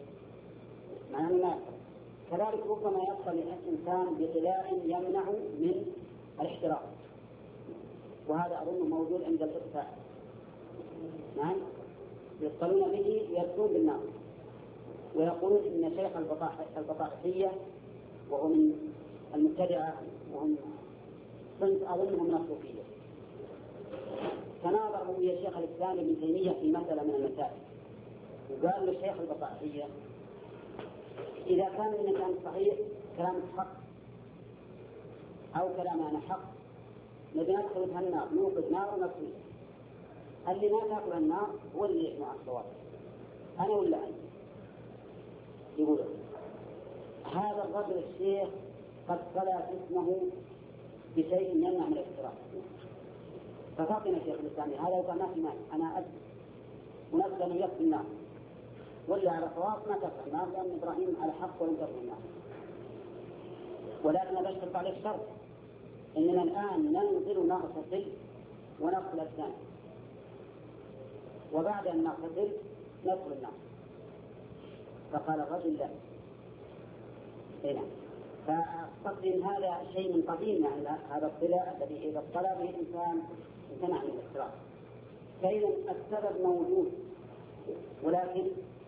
كذلك ربما يصل الإنسان بغلاء يمنع من الاحتراق، وهذا أظن موجود عند الإطفاء. نعم، يصلون به يرسون بالنار، ويقولون إن شيخ البطاحية وهو من المبتدعة وهم صنف أظنهم من الصوفية، تناظروا ويا شيخ الإسلام ابن تيمية في مسألة من المسائل، وقال للشيخ البطاحية إذا كان من كلام صحيح كلام حق أو كلام حق نبي ندخل في النار نوقد نار ونصير، اللي ما تأكل النار هو اللي يسمع الصواب، أنا ولا أنت؟ يقول هذا الرجل الشيخ قد طلع اسمه بشيء يمنع من الاحترام، ففاطمة شيخ الإسلام هذا وقال ما في مال أنا أدري ونسأل يكفي النار، واللي على صواب ما تفعل النار لأن إبراهيم على حق ولم تفعل النار. ولكن بشرط عليه الشرط إننا الآن ننزل نغتسل ونغسل الثاني، وبعد أن نغتسل ندخل النار. فقال الرجل لا. هنا فقدم هذا شيء من قديم، يعني هذا الطلاء الذي إذا اطلع به الإنسان امتنع من الاحتراق. فإذا السبب موجود، ولكن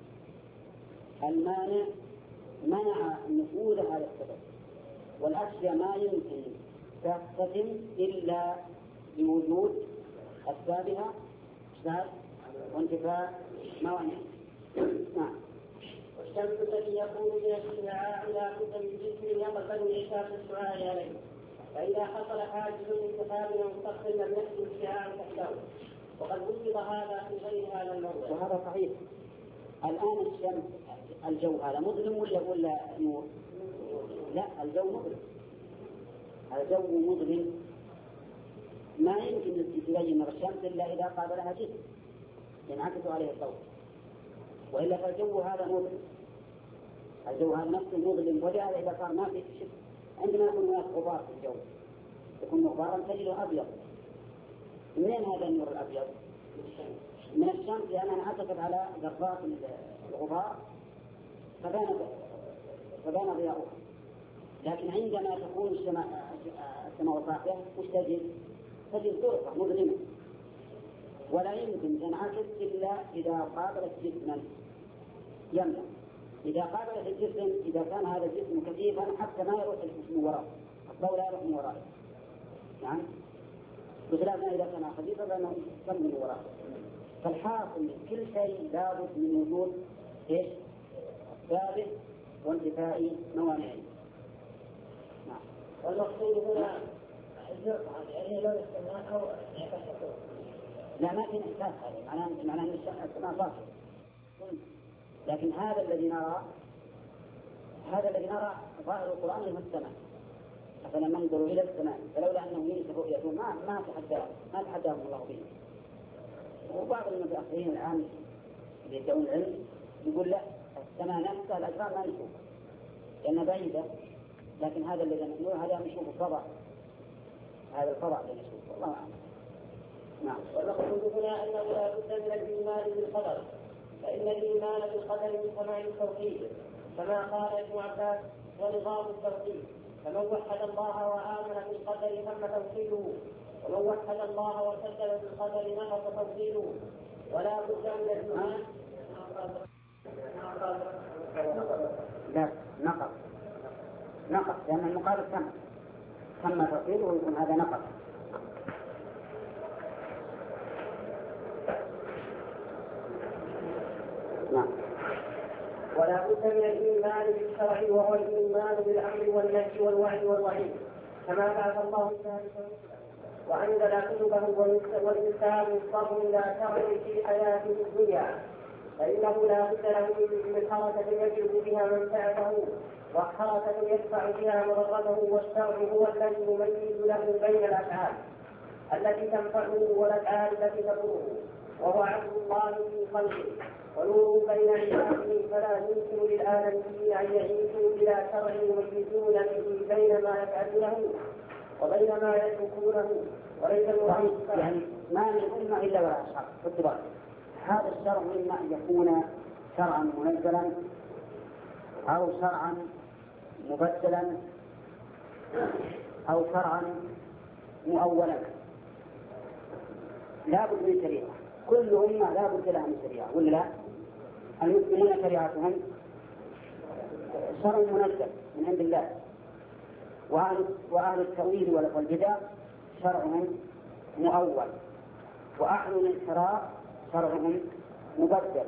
المانع منع نفوذ هذا السبب، والأشياء ما يمكن تختتم إلا بوجود أسبابها إشباب وانتفاء موانع. نعم.
والشمس التي يكون من الشعاع إلى كتب الجسم يقبل إشاف الشعاع عليه، فإذا حصل حاجز انتقال ومستقبل لم يحدث الشعاع تحته، وقد وجد هذا في غير هذا الموضع.
وهذا صحيح. الآن الشمس الجو هذا مظلم ولا نور؟ لا، الجو مظلم، الجو مظلم، ما يمكن أن تبين الشمس إلا إذا قابلها جسم ينعكس عليه الضوء، وإلا فالجو هذا مظلم، الجو هذا نفسه مظلم. ولهذا إذا صار ما في شيء عندما يكون هناك غبار في الجو يكون غبارا تجده أبيض. منين هذا النور الأبيض؟ من الشمس، لأنها انعكست على ذرات الغبار فبان ضياؤها. لكن عندما تكون السماء صافية وش تجد؟ تجد طرقة مظلمة ولا يمكن تنعكس إلا إذا قابلت جسما يمنع. إذا قابلت الجسم، إذا كان هذا الجسم كثيفا حتى ما يروح الجسم وراءه، الضوء لا يروح من ورائه، يعني بخلاف ما إذا كان خفيفا فإنه يسمى من وراءه. فالحاصل كل شيء لابد من وجود إيش؟ ثابت وانتفاء موانعه. نعم.
والمقصود هنا الزرقة، يعني لون السماء أو انعكاس.
لا، ما في انعكاس، هذا معناه أن السماء صافية، لكن هذا الذي نرى هذا الذي نرى ظاهر القرآن هو السماء، أفلم ننظروا إلى السماء فلولا أنه ينسف رؤيته ما تحداهم الله به. وبعض المتأخرين الآن اللي يدعون العلم يقول لا، السماء نفسها الأجرام ما نشوف لأنها بعيدة، لكن هذا الذي نقوله هذا نشوف الفضاء، هذا الفضاء الذي نشوفه. الله أعلم. نعم.
والمقصود هنا أنه لا بد من الإيمان بالقدر، فإن الإيمان بالقدر من تمام التوحيد، كما قال ابن عباس ونظام التوحيد. فمن وحد الله وآمن بالقدر تم توحيده، ومن وحد الله وكذب بالقدر نقص توحيده. ولا بد من الإيمان.
لا، نقص لأن المقابل تم توحيده ويكون هذا نقص. نعم.
ولا بد من الإيمان بالشرع وهو الإيمان بالأمر والنهي والوعد والوعيد، كما بعث الله ذلك وأنزل كتبه والإنسان مضطر إلى شرع في حياته الدنيا، فإنه لا بد له من حركة يجلب بها منفعته وحركة يدفع بها مضرته، والشرع هو الذي يميز له بين الأفعال التي تنفعه والأفعال التي تضره، وهو عبد الله في خلقه ونور بين عباده، فلا يمكن للآدميين أن يعيشوا بلا شرع يميزون به بين ما يفعلونه وبين ما يتركونه. وليس
يعني ما من أمة إلا ولا شرع بالضبط. هذا الشرع إما أن يكون شرعا منزلا أو شرعا مبدلا أو شرعا مؤولا، لا بد من شريعة. كل أمة لا بد لها من شريعة ولا لا؟ المسلمون شريعتهم شرع منزل من عند الله، وأهل التأويل والبدع شرعهم مؤول، وأهل الانحراف شرعهم مبدل،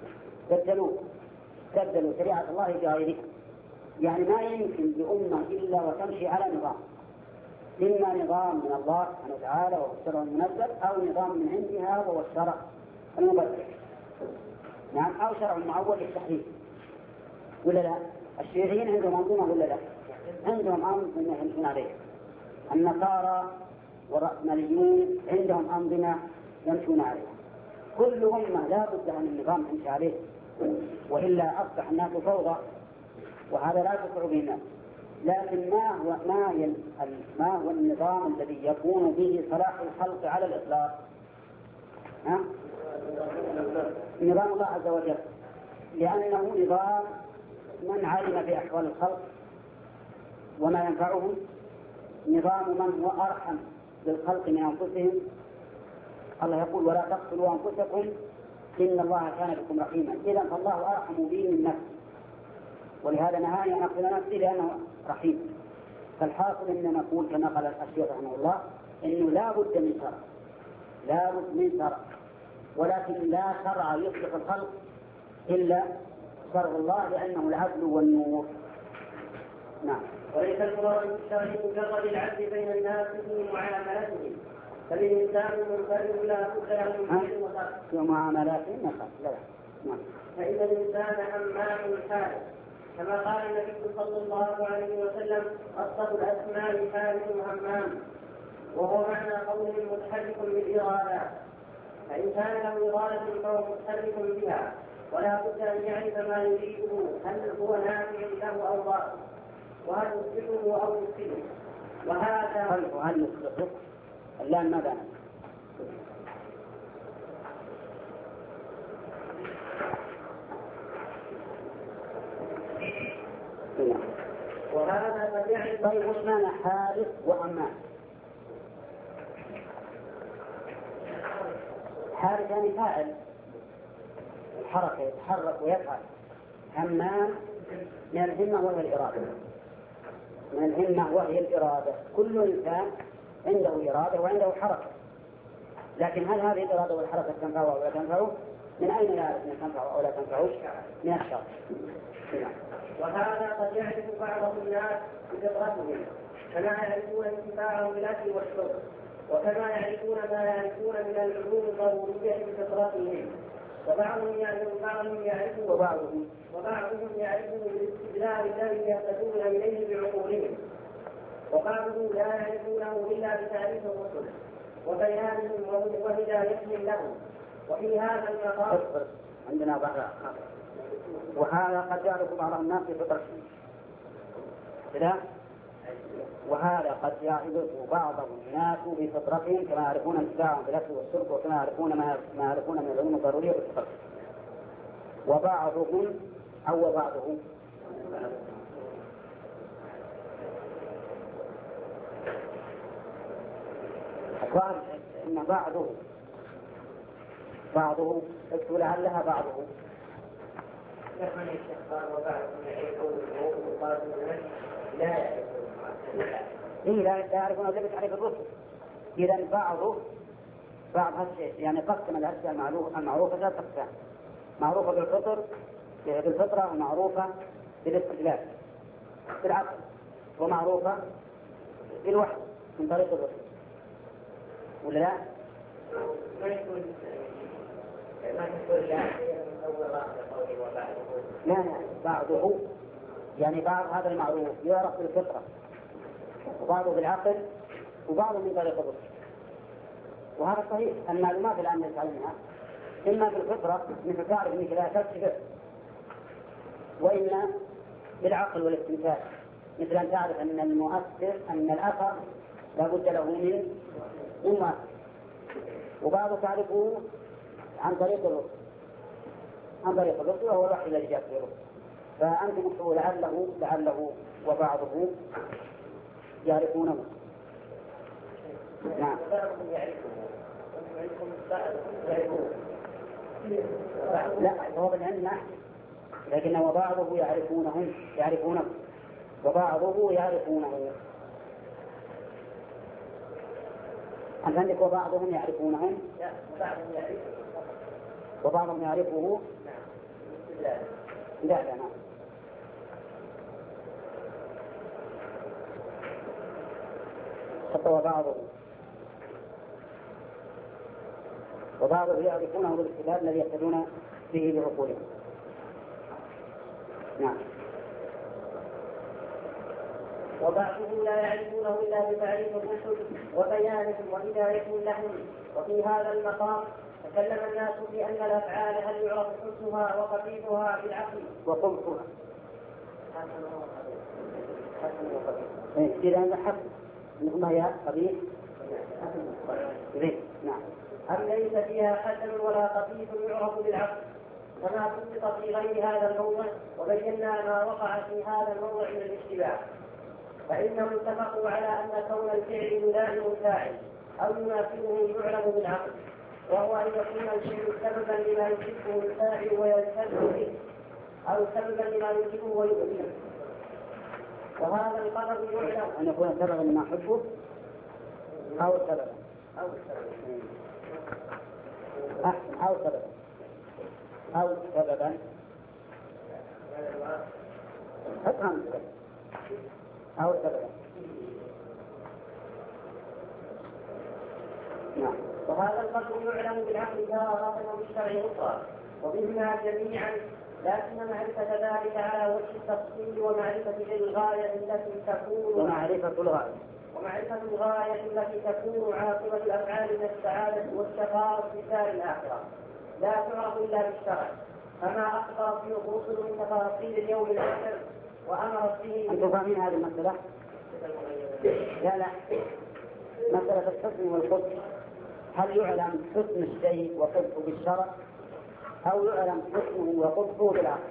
بدلوا شريعة الله بغيره. يعني ما يمكن لأمة إلا وتمشي على نظام، إما نظام من الله سبحانه وتعالى وهو الشرع المنزل، أو نظام من عندها وهو الشرع المبدل. نعم، أو شرع معول للتحريف ولا لا؟ الشيعيين عندهم أنظمة ولا لا؟ عندهم أنظمة يمشون عليها. النصارى والرأسماليون عندهم أنظمة يمشون عليها. كل أمة لا بد من النظام تمشي عليه، وإلا أصبح الناس فوضى، وهذا لا تسع به الناس. لكن ما هو النظام الذي يكون به صلاح الخلق على الإطلاق؟ نظام الله عز وجل، لأنه نظام من علم بأحوال الخلق وما ينفعهم، نظام من هو أرحم بالخلق من أنفسهم. الله يقول ولا تقتلوا أنفسكم إن الله كان بكم رحيما. إذن فالله أرحم بي من نفسي، ولهذا نهاني أن أقتل نفسي لأنه رحيم. فالحاصل أن نقول كما قال الشيخ رحمه الله إنه لا بد من شرع، لا بد من شرع، ولكن لا شرع يصلح الخلق إلا شرع الله، لأنه العدل والنور. نعم.
وليس المراد بالشرع مجرد العدل بين الناس في معاملتهم، فالإنسان منفرد لا بد له من فعل وترك
في معاملاتهم. لا. نعم.
فإن الإنسان همام حارث، كما قال النبي صلى الله عليه وسلم أصدق الأسماء حارث همام، وهو معنى قوله متحرك بالإرادة. فإن كان له إرادة فهو متحرك بها، ولا بد أن يعرف ما يريده، هل هو نافع له أو ضار، وهل يصلحه أو يفسده. وهذا
هل يصلحه؟ اللام ماذا؟
وهذا فجعل.
طيب وش معنى حارث وهمام؟ حارث يعني فاعل الحركة، يتحرك ويفعل. همام من الهمة وهي الإرادة، من الهمة وهي الإرادة. كل إنسان عنده إرادة وعنده حركة، لكن هل هذه الإرادة والحركة تنفعه أو لا تنفعه؟ من أين نعرف أن تنفعه أو لا تنفعه؟ من الشرع.
وهذا قد يعرف بعض الناس بفطرتهم، كما يعرفون انتفاعهم بالأكل والشرب، وكما يعرفون ما يعرفون من العلوم الضرورية بفطرتهم. وبعضهم يعرفه بالاستدلال الله الذي يهتدون إليه بعقولهم، وبعضهم لا يعرفونه إلا بتعريف الرسل وبيانهم وهدايتهم لهم. وفي هذا المقام
عندنا بعض وهذا قد يعرف بعض الناس بفطرته كذا، وهذا قد يعرف بعض الناس بفطرتهم كما يعرفون انتفاعهم بالاكل والشرب، وكما يعرفون ما يعرفون من العلوم الضروريه بفطرته. وبعضهم أو بعضه قال إن بعضه قلت لعلها بعضه لا يعرفون ذلك تعريف الرسل. إذا بعض هالشيء يعني قسم الأشياء المعروفة ثلاث أقسام: معروفة بالفطرة، ومعروفة بالاستدلال بالعقل، ومعروفة بالوحي من طريق الرسل. ولا لا؟ لا بعضه يعني بعض هذا المعروف يعرف بالفطرة، وبعضه بالعقل، وبعضه من طريق الرسل. وهذا صحيح. المعلومات الآن نتعلمها إما بالفطرة مثل تعرف أنك لا تكتب، وإما بالعقل والاستنتاج مثل أن تعرف أن المؤثر أن الأثر لا بد له من مؤثر. وبعضه تعرفه عن طريق الرسل وهو الوحي الذي جاء في الرسل. فأنتم تقولون لعله وبعضه يعرفونه. نعم. لا هو بالعلم لكن وبعضه يعرفونه وبعضه يعرفونه. أنت عندك وبعضهم يعرفونهم وبعضهم يعرفه. لا نعم. وبعضه يعرفونه بالاستدلال الذي يقتدون به بعقولهم. نعم.
وبعضهم لا يعرفونه إلا بتعريف الرسل وبيانهم وهدايتهم لهم. وفي هذا المقام تكلم الناس في أن الأفعال هل يعرف حسنها وقبيحها بالعقل
وقبحها. إذا نحب مثل هي قبيح. نعم.
أم ليس فيها حسن ولا قبيح يعرف بالعقل، كما سبق في غير هذا الموضع وبينا ما وقع في هذا الموضع من الاشتباه. فإنهم اتفقوا على أن كون الفعل يلائم الفاعل أو ينافيه يعلم بالعقل، وهو أن يكون الفعل سببا لما يحبه الفاعل ويلتزم به، أو سببا لما يجبه ويؤذيه. وهذا القدر يعلم
أن يكون سببا لما يحبه أو سببا أحسن أو سببا أفهم أو سببا. نعم.
وهذا القدر يعلم بالعقل تارة وبالشرع أخرى وبهما جميعا، لكن معرفة ذلك على وجه التفصيل ومعرفة الغاية التي تكون عاقبة الأفعال من السعادة والشقاء في دار الآخرة لا تعرف إلا بالشرع، كما أخبر فيه الرسل من تفاصيل اليوم الآخر وأمرت به.
أنتم فاهمين هذه المسألة؟ لا مسألة الحسن والقبح هل يعلم حسن الشيء وقبحه بالشرع أو يعلم حسنه وقبحه بالعقل؟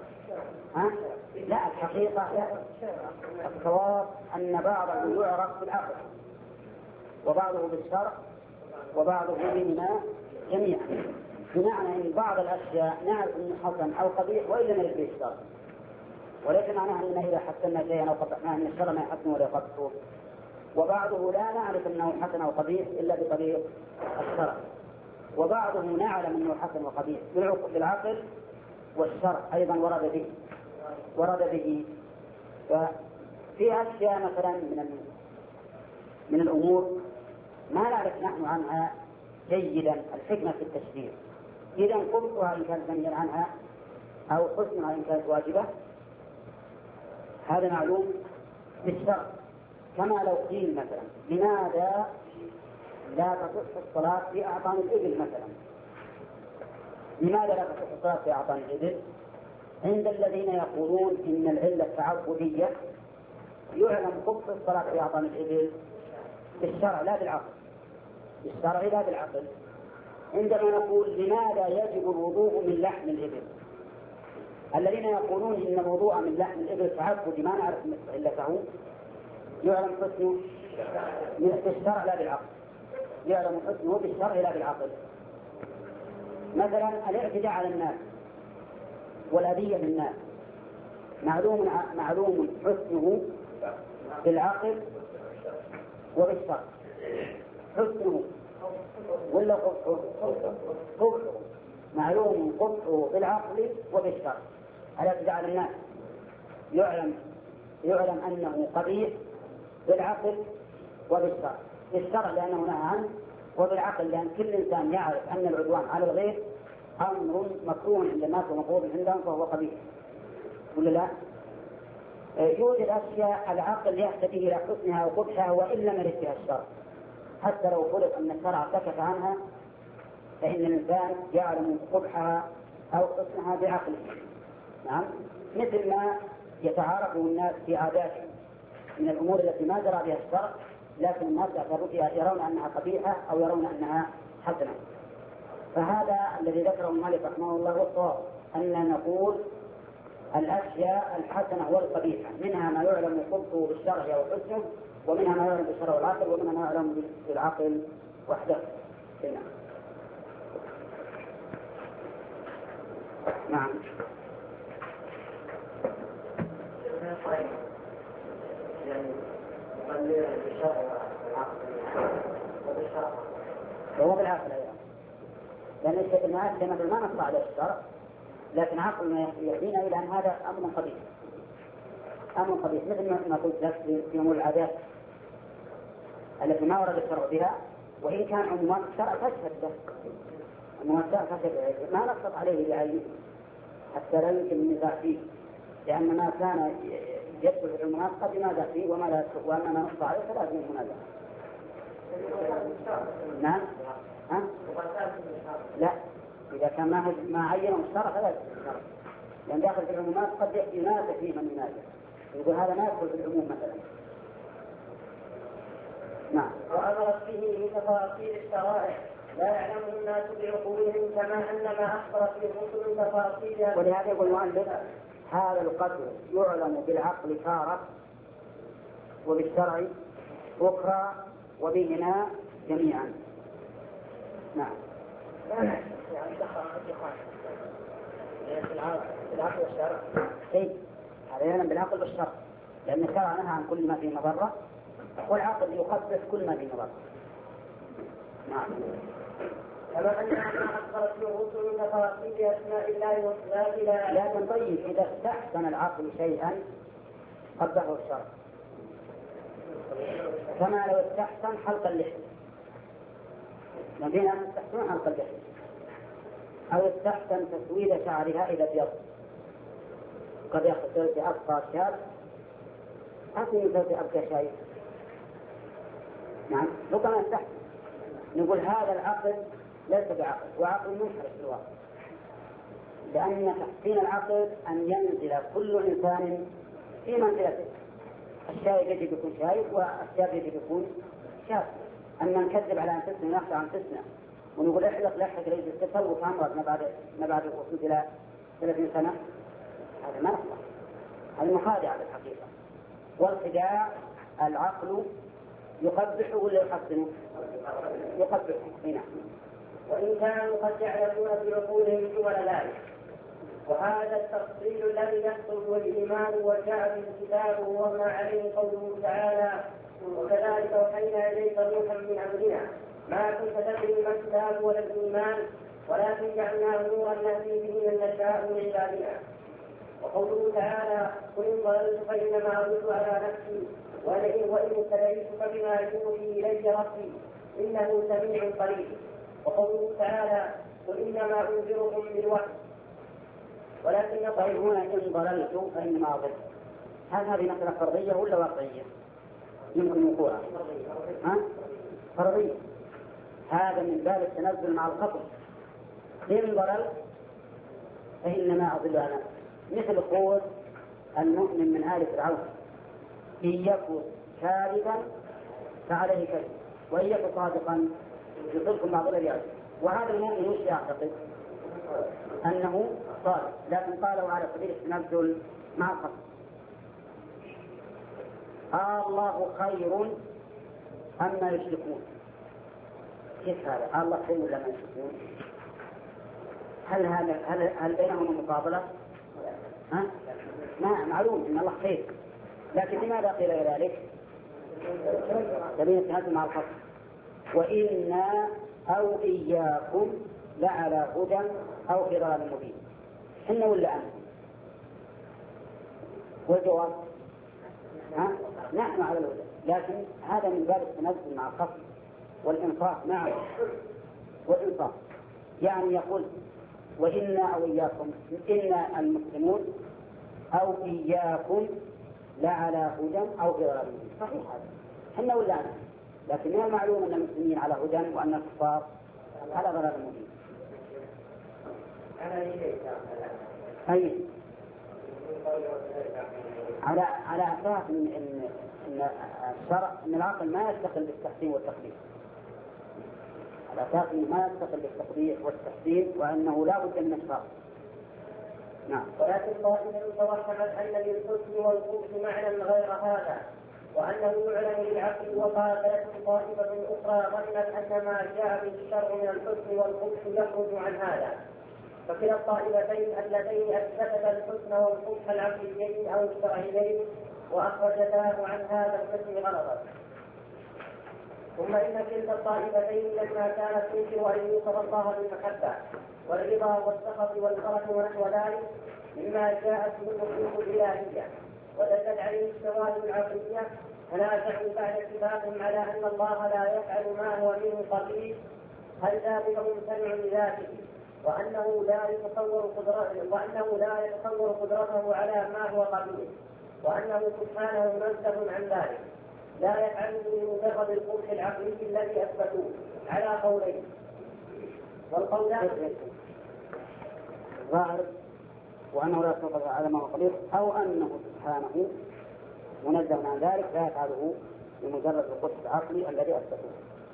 لا الحقيقة الصواب أن بعضه يعرف بالعقل وبعضه بالشرع وبعضه بهما جميعا، بمعنى أن بعض الأشياء نعرف أنه حسن أو قبيح وإلا نعرف به الشرع، وليس معناه أننا إذا حسنا شيئا أو قبحناه أن الشرع ما يحسن ولا يقبحه. وبعضه لا نعرف أنه حسن أو قبيح إلا بطريق الشرع، وبعضه نعلم أنه حسن وقبيح بالعقل والشرع أيضا ورد به. ففي أشياء مثلا من الأمور ما نعرف نحن عنها جيدا الحكمة في التشريع، إذا قبحها إن كانت منهيا عنها أو حسنها إن كانت واجبة هذا معلوم بالشرع. كما لو قيل مثلا لماذا لا تصح الصلاة في أعطان الإبل مثلا؟ لماذا لا تصح الصلاة في أعطان الإبل؟ عند الذين يقولون إن العلة التعبدية يعلم خبث الصلاة في أعطان الإبل بالشرع لا بالعقل، بالشرع لا بالعقل. عندما نقول لماذا يجب الوضوء من لحم الإبل، الذين يقولون إن الوضوء من لحم الإبل تعبدي ما نعرف علته، يعلم حسنه بالشرع لا بالعقل، يعلم حسنه بالشرع لا بالعقل. مثلا الاعتداء على الناس والأذية بالناس معلوم حسنه بالعقل وبالشرع. حسنه ولا قبحه؟ معلوم قبحه بالعقل وبالشرع. الاعتداء على الناس يعلم أنه قبيح بالعقل وبالشرع. بالشرع لأنه نهى عنه، وبالعقل لأن كل إنسان يعرف أن العدوان على الغير أمر مكروه عند الناس ومقبول عندهم فهو قبيح، ولا لا؟ يوجد أشياء العقل يهتدي إلى حسنها وقبحها وإن لم يرد بها الشرع، حتى لو فرض أن الشرع سكت عنها فإن الإنسان يعلم قبحها أو حسنها بعقله. نعم، مثل ما يتعارف الناس في عاداتهم من الأمور التي ما جرى بها الشرع، لكن الناس يرون أنها قبيحة أو يرون أنها حسنة. فهذا الذي ذكره المؤلف رحمه الله والصواب، أن نقول الأشياء الحسنة والقبيحة منها ما يعلم قبحه بالشرع أو حسنه، ومنها ما يعلم بالشرع والعقل، ومنها ما يعلم بالعقل وحده. نعم. هو بالعقل أيضا، لأن الشيء المعاد ما نص على الشرع، لكن عقلنا يهدينا إلى أن هذا أمر قبيح. أمر قبيح مثل ما قلت لك في أمور العادات التي ما ورد الشرع بها، وإن كان عمومات الشرع تشهد به، عمومات الشرع تشهد به ما نصت عليه بعينه حتى لا يمكن النزاع فيه، لأن ما كان يدخل في العمومات قد ينازع فيه وما لا، وأما ما نص عليه فلا يمكن المنازع. نعم. ها؟ لا، إذا كان ما عينه الشرع فلا يدخل الشرع، لأن داخل في العمومات قد ينازع فيه من ينازع، يقول هذا ما يدخل في العموم مثلا. نعم.
وأمرت به بتفاصيل الشرائع لا يعلمه الناس بعقولهم، كما أن ما أخبرت به الرسل تفاصيلها.
ولهذا يقول المؤلف هذا القدر يعلم بالعقل تارة وبالشرع أخرى وبهما جميعا. نعم.
بالعقل والشرع.
إيه، هذا يعلم بالعقل والشرع، لأن الشرع نهى عن كل ما فيه مضرة، والعقل يقدس كل ما فيه مضرة. نعم.
كما أن ما أخبرت به الرسل تفاصيل أسماء الله وصفاته.
لكن طيب إذا استحسن العقل شيئا قبحه الشرع، كما لو استحسن حلق اللحية، نبينا أن يستحسن حلق اللحية، أو استحسن تسويد شعرها إلى ابيض، قد يخسر في أبقى شاب حسن في أبقى شايف. نعم، ربما استحسن نقول هذا العقل ليس بعقل، وعقل منحرف في الواقع، لأن تحسين العقل أن ينزل كل إنسان في منزلته. الشايب يجب يكون شايب، والشاب يجب يكون شاب. أما نكذب على أنفسنا ونخشى عن أنفسنا ونقول احلق لحية ليس التسلط عمرك ما بعد الوصول إلى 30 سنة، هذا ما نصلح، هذا مخادعة بالحقيقة. والخداع العقل يقبح ولا يحسنه؟ يقبح. هنا
وإن كانوا قد يعلمون بعقولهم دون ذلك. وهذا التفصيل الذي يحصل هو الإيمان وجاء في الكتاب وما عليه قوله تعالى: وكذلك أوحينا إليك روحا من أمرنا ما كنت تدري ما الكتاب ولا الإيمان ولكن جعلناه نورا نهدي به من نشاء من عبادنا. وقوله تعالى: قل إن ضللت فإنما أضل على نفسي وإن ابتليتك بما يوحي إلي ربي إنه سميع قريب. وقوله تعالى: قل إنما أنذركم بالوحي ولكن
طيب هنا إن ضللت فإنما أضل، هل هذه مسألة فرضية ولا واقعية؟ يمكن وقوعها فرضية. هذا من باب التنزل مع الخطر. إن ضلل فإنما أضل على مثل قول المؤمن من آل فرعون: إن يكن كاذبا فعليه كذب وإن يكن صادقا يصلكم بعض الرياض. وهذا المؤمن وش يعتقد؟ أنه صادق، لكن قالوا على سبيل التنزل مع الخطر. الله خير أما يشركون. كيف هذا؟ الله خير ولا ما يشركون؟ هل بينهم مقابلة؟ معلوم أن الله خير، لكن لماذا قيل ذلك؟ سبيل التنزل مع الخطر. وإنا أو إياكم لعلى هدى أو في ضلال مبين. إن ولا أنت؟ والجواب نحن على الهدى، لكن هذا من باب التنزل مع الخطر والإنصاف معه. والإنصاف يعني يقول: وإنا أو إياكم، إنا المسلمون أو إياكم لعلى هدى أو في ضلال مبين. صحيح هذا، إحنا ولا أنت، لكن من المعلوم أن المسلمين على هدى وأن الكفار على ضلال مبين. أي على أساس إن الشرع إن العقل ما يستقل بالتحسين والتقبيح، على أساس إنه ما يستقل بالتقبيح والتحسين، وأنه لا بد من الشرع. نعم.
ولكن طائفة توهمت أن للحسن والقبح معنى غير هذا، وأنه يعلم بالعقل، وقالت طائفة أخرى ظنت أن ما جاء به الشرع من الحسن والقبح يخرج عن هذا. فكلا الطائفتين اللذين أثبتا الحسن والقبح العقليين أو الشرعيين وأخرجتاه عن هذا القسم غلطا. ثم إن كلتا الطائفتين لما كانت تنكر أن يوصف الله بالمحبة والرضا والسخط والكرم ونحو ذلك مما جاءت به النصوص الإلهية ودلت عليه الشواهد العقلية، تنازعوا بعد اتفاقهم على أن الله لا يفعل ما هو منه قبيح، هل ذلك ممتنع لذاته، وأنه لا يتصور قدرته على ما هو قبيح، وأنه سبحانه منزه عن ذلك، لا يفعله بمجرد القبح العقلي الذي أثبتوه على قولين. والقولان
ظاهر وأنه لا يتصور على ما هو قبيح، أو أنه سبحانه منزه عن ذلك لا يفعله بمجرد القبح العقلي الذي أثبتوه.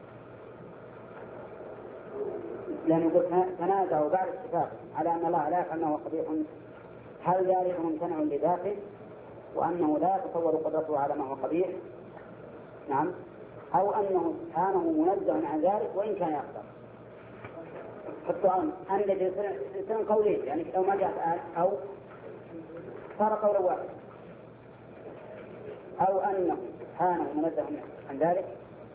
لأنه تنازعوا بعد اتفاق على أن الله لا يفعل ما هو قبيح، هل ذلك ممتنع لذاته وأنه لا يتصور قدرته على ما هو قبيح؟ نعم. أو أنه سبحانه منزه عن ذلك وإن كان يقدر. حتى أن الإنسان قولين، يعني لو ما جاءت آل أو صار قولا واحد، أو أنه سبحانه منزه عن ذلك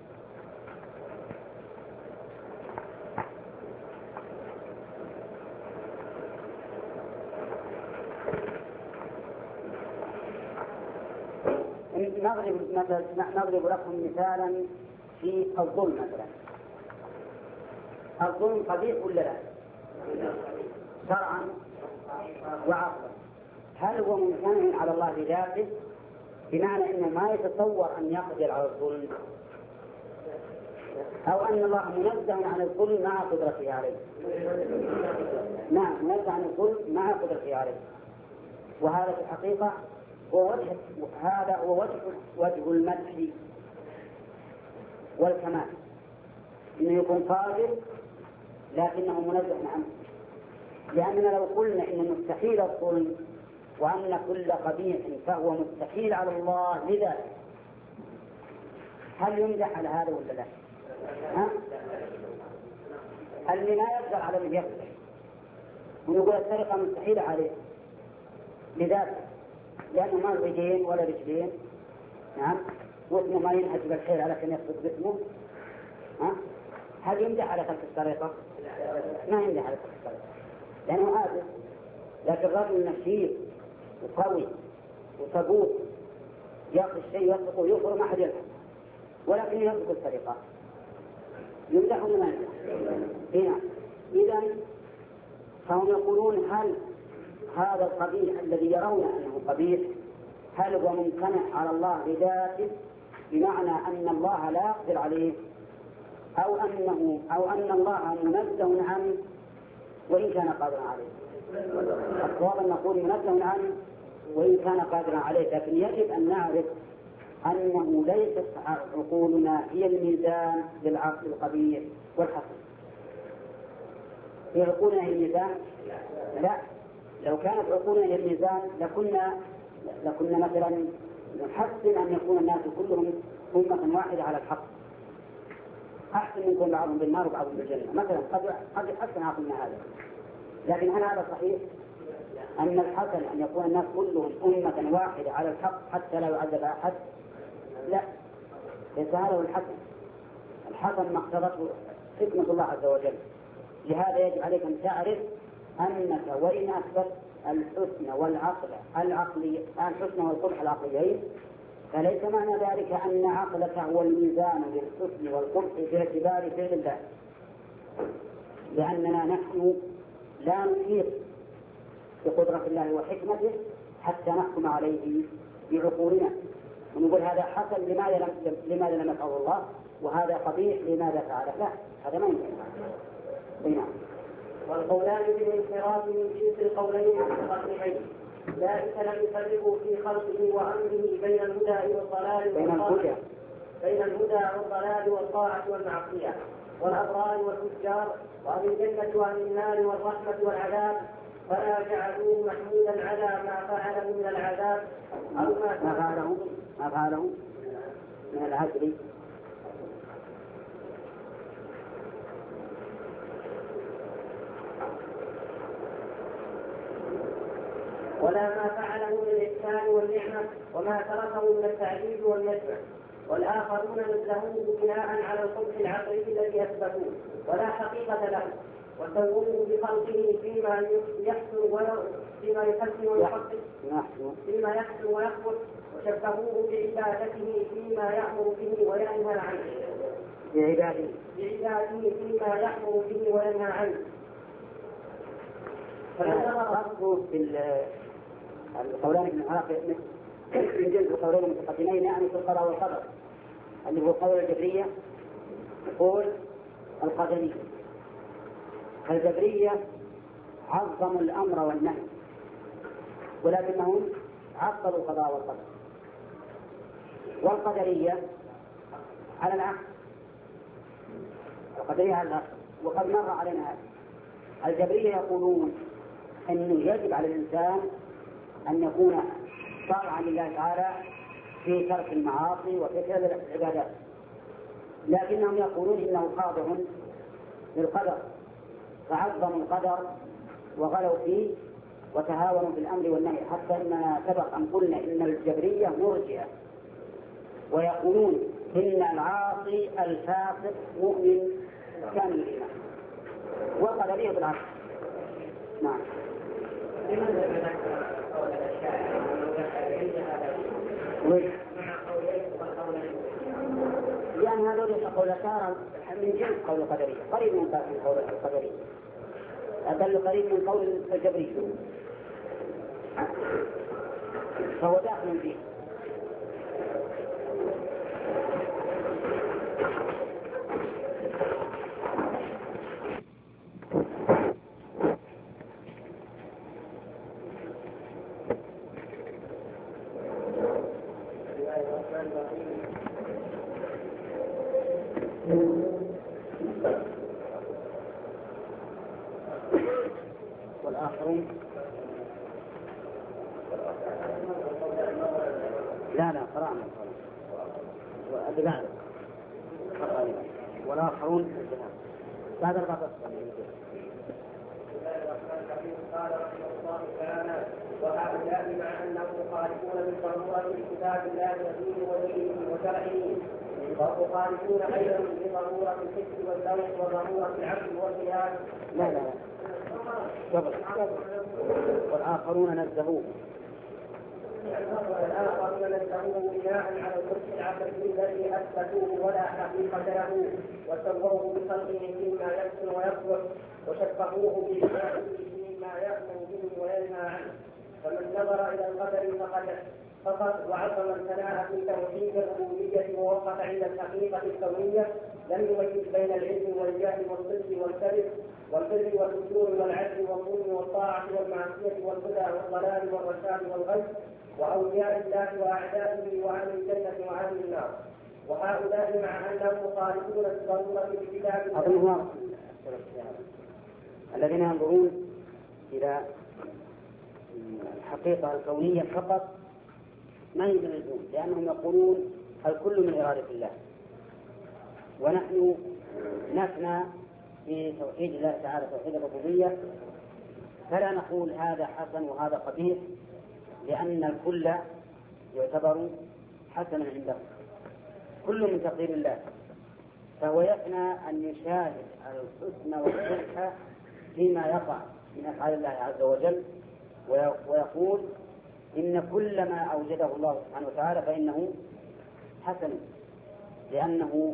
نضرب لكم مثالا في الظلم. مثلا الظلم قبيح ولا لا؟ شرعا وعقلا. هل هو ممتنع على الله بذاته بمعنى أنه ما يتصور أن يقدر على الظلم، أو أن الله منزه عن الظلم مع قدرته عليه؟ نعم، منزه عن الظلم مع قدرته عليه. وهذا في الحقيقة هذا هو وجه المدح والكمال، إنه يكون قادر لكنه منزه عنه. لأننا لو قلنا إن مستحيل الظلم وأن كل قبيح فهو مستحيل على الله لذلك، هل يمدح على هذا ولا لا؟ اللي ما يقدر على اللي يقدر ونقول السرقة مستحيلة عليه لذلك، لأنه ما له يدين ولا رجلين، نعم، واسمه ما ينهج بالخير على كان يقصد باسمه، هل يمدح على ترك السرقة؟ ما يمدح على ترك السرقة لأنه عاجز. لكن الرجل نشيط وقوي وثبوت يأخذ الشيء يسرقه ويخبر ما أحد يلحق، ولكن يسرق السرقة يمدح ولا ما يمدح؟ إذا فهم يقولون هل هذا القبيح الذي يرون أنه قبيح هل هو ممتنع على الله بذاته بمعنى أن الله لا يقدر عليه، أو أن الله منزه عنه وإن كان قادرا عليه؟ الصواب أن نقول منزه عنه وإن كان قادرا عليه، لكن يجب أن نعرف أنه ليست عقولنا هي الميزان للعقل القبيح والحسن. هي عقولنا هي الميزان؟ لا، لو كانت عقولنا هي الميزان لكنا مثلا نحسن أن يكون الناس كلهم أمة واحدة على الحق، أحسن من يكون بعضهم بالنار وبعضهم بالجنة مثلا، قد يحسن عقلنا هذا. لكن هل هذا صحيح؟ أن الحسن أن يكون الناس كلهم أمة واحدة على الحق حتى لا يعذب أحد؟ لا، ليس هذا هو الحسن. الحسن ما اقتضته حكمة الله عز وجل. لهذا يجب عليك أن تعرف أنك وإن أثبت الحسن والقبح العقليين، فليس معنى ذلك أن عقلك هو الميزان للحسن والقبح باعتبار فعل الله، لأننا نحن لا نحيط بقدرة الله وحكمته حتى نحكم عليه بعقولنا ونقول هذا حسن لماذا لم يفعله الله، وهذا قبيح لماذا فعله. لا، هذا ما يمكن.
والقولان بالانفراد من جنس القولين المتقدمين، ذلك لم يفرقوا في خلقه وامره بين الهدى والضلال والطاعه والمعصيه، والابرار والفجار، واهل الجنه واهل النار، والرحمه والعذاب، فلا جعلوه محمودا على ما فعله من العذاب او
ما فعله من العدل
ولا ما فعله من الإحسان والنعمة وما تركه من التعذيب والنجمة. والآخرون نزهوه بناء على القبح العقلي الذي أثبتوه ولا حقيقة له، وسووه بخلقه فيما يحسن ويخبث، وشبهوه بعبادته فيما يأمر به وينهى عنه. بعباده فيما يأمر به وينهى عنه.
فالفرق في القولان ابن العراق من جنس القولين المتقدمين يعني في القضاء والقدر، اللي هو قول الجبرية وقول القدرية. الجبرية عظموا الأمر والنهي ولكنهم عطلوا القضاء والقدر، والقدرية على العكس. القدرية على العكس، وقد مر علينا هذا. الجبرية يقولون أنه يجب على الإنسان أن يكون طاعا لله تعالى في ترك المعاصي وفي فعل العبادات، لكنهم يقولون إنه خاضع للقدر، فعظموا القدر وغلوا فيه وتهاونوا في الأمر والنهي، حتى أننا سبق أن قلنا إن الجبرية مرجئة، ويقولون إن العاصي الفاسق مؤمن كامل الإيمان، والقدرية بالعكس. نعم. لأن هذول قولتان من جنس قول القدرية، قريب من قول القدرية، بل قريب من قول الجبرية، فهو داخل فيه. والآخرون لا قرأنا والآخرون بعد 14
قال رحمه الله تعالى: وهؤلاء مع انهم مخالفون بالضروره لكتاب الله ودينه ودينه وشرعه، ومخالفون ايضا بضروره الحس والذوق وضروره العقل والقياس.
لا والآخرون نزهوه
بناء على الحس العقلي الذي اثبتوه ولا حقيقه له، وسووه بخلقه فيما يحسن ويكبر، وشبهوه بعباده فيما يأمر به وينهى عنه. فمن نظر إلى القدر فقد فقط وعظم الثناء في توحيد الربوبية ووقف عند الحقيقة الكونية، لم يميز بين العلم والجهل والصدق والكذب والبر والفجور والعدل والظلم والطاعة والمعصية والهدى والضلال والرشاد والغي، وأولياء الله وأعدائه وأهل الجنة وأهل النار. وهؤلاء مع أنهم مخالفون بالضرورة بكتاب الله
الذين ينظرون إلى الحقيقة الكونية فقط ما يميزون، لأنهم يقولون الكل من إرادة الله، ونحن نفنى في توحيد الله تعالى توحيد الربوبية، فلا نقول هذا حسن وهذا قبيح، لأن الكل يعتبر حسنا عنده، كل من تقدير الله، فهو يفنى أن يشاهد الحسن والقبح فيما يقع من أفعال الله عز وجل، ويقول إن كل ما أوجده الله سبحانه وتعالى فإنه حسن، لأنه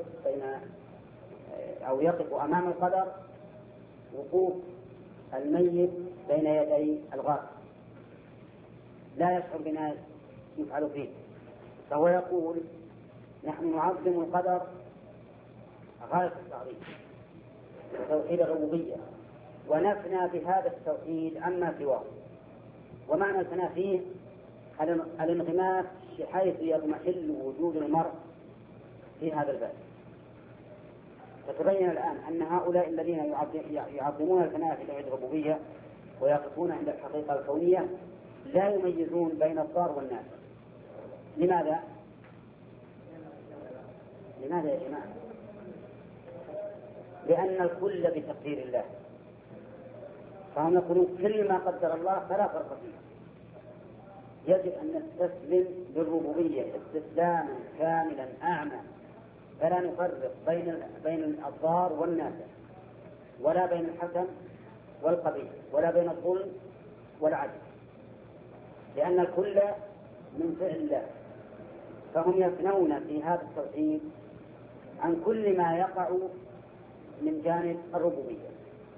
يقف أمام القدر وقوف الميت بين يدي الغائب، لا يشعر بما يفعل فيه، فهو يقول نحن نعظم القدر غاية التعظيم توحيد الربوبية، ونفنى بهذا التوحيد عما سواه. ومعنى الفناء فيه الانغماس حيث يضمحل وجود المرء في هذا الباب. فتبين الآن أن هؤلاء الذين يعظمون الفناء في توحيد الربوبية ويقفون عند الحقيقة الكونية لا يميزون بين الضار والنافع. لماذا؟ لماذا يا جماعة؟ لأن الكل بتقدير الله، فهم يقولون كل ما قدر الله فلا فرق فيه، يجب أن نستسلم بالربوبية استسلاما كاملا أعمى، فلا نفرق بين الضار والنافع، ولا بين الحسن والقبيح، ولا بين الظلم والعدل، لأن الكل من فعل الله. فهم يفنون في هذا التوحيد عن كل ما يقع من جانب الربوبية.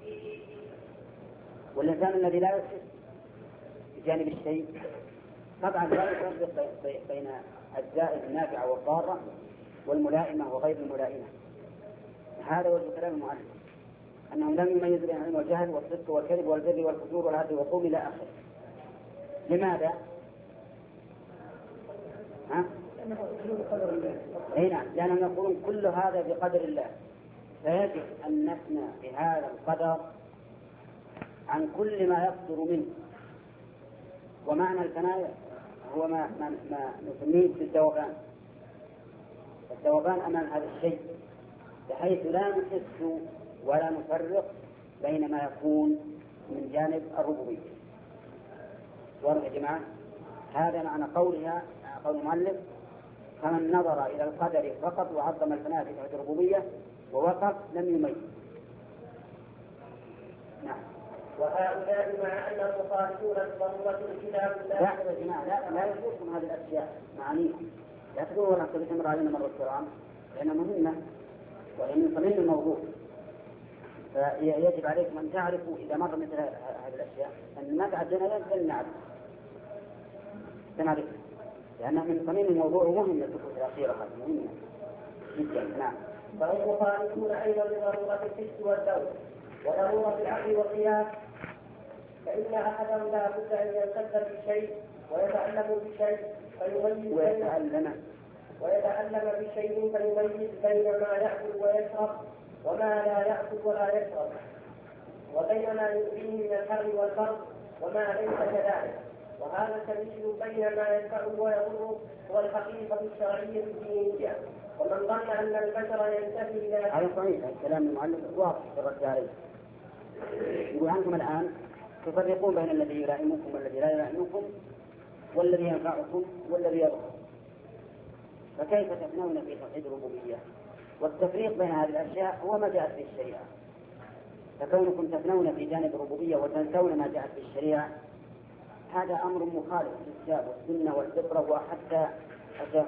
والإنسان الذي لا يحس بجانب الشيء طبعا لا يفرق بين أجزاء النافعة والضارة والملائمة وغير الملائمة. هذا وجه كلام المؤلف، أنهم لم يميزوا بين العلم والجهل والصدق والكذب والبر والفجور والعدل والظلم إلى آخره. لماذا؟ نعم، لأنهم يقولون كل هذا بقدر الله، فيجب أن نفنى بهذا القدر عن كل ما يصدر منه. ومعنى الفناء هو ما نسميه بالذوبان، الذوبان أمام هذا الشيء، بحيث لا نحس ولا نفرق بين ما يكون من جانب الربوبية. واضح يا جماعة؟ هذا معنى قولها، قول المؤلف: فمن نظر إلى القدر فقط وعظم الفناء في توحيد الربوبية ووقف لم يميز. نعم.
وهؤلاء مع أنهم مخالفون بضرورة الكتاب
لا يا جماعة، لا يجوزكم هذه الأشياء معانيها، لا تقولوا ولا تمر علينا مرة القرآن، لأنها مهمة وهي من صميم الموضوع. فيجب عليكم أن تعرفوا إذا مر مثل هذه الأشياء أن ما تعدنا لن نعرف، لأنها من صميم الموضوع ومهمة الفكرة الأخيرة مهمة جدا. نعم.
فهم مخالفون أيضا لضرورة الحس والذوق وضرورة العقل والقياس، فإن أحدهم لا بد أن ينقذ بشيء ويتعلم بشيء ويتعلم بشيء فيميز بين ما يأكل ويشرب وما لا يأكل ولا يشرب، وبين ما يؤذيه من الحر والبرد وما ليس كذلك. وهذا التمييز بين ما ينفعه ويضره هو الحقيقة الشرعية الدينية. ومن ظن أن البشر ينتهي إلى
هذا صحيح، كلام المؤلف واضح في الرد عليه. يقول عنكم الآن تفرقون بين الذي يلائمكم والذي لا يلائمكم، والذي ينفعكم والذي يضركم، فكيف تفنون في توحيد الربوبية؟ والتفريق بين هذه الأشياء هو ما جاءت في الشريعة، فكونكم تفنون في جانب الربوبية وتنسون ما جاءت في الشريعة هذا أمر مخالف للكتاب والسنة والفطرة وحتى الصحيح.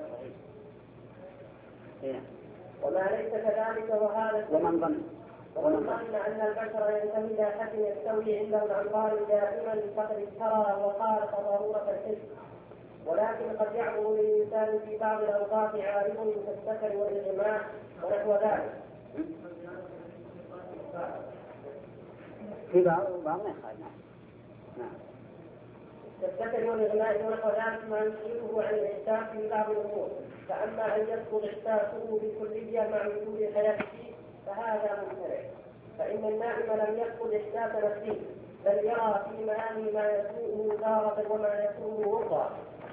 وما ليس كذلك وهذا
ومن ظن
أن البشر ينتهي إلى حد يستوي عنده الأنظار دائما فقد افترى وخالف ضرورة الحس ولكن قد يعبر للإنسان في بعض الأوقات عارض كالسكر والإغماء ونحو ذلك.
في بعض ما يخالف. نعم.
كالسكر والإغماء ونحو ذلك ما يشغله عن الإحساس في بعض الأمور، فأما أن يسقط إحساسه بالكلية مع وجود حياته فهذا ممتنع، فإن النائم لم يفقد إحساس نفسه، بل يرى في منامه ما يسوءه تارة وما يسوءه وضع.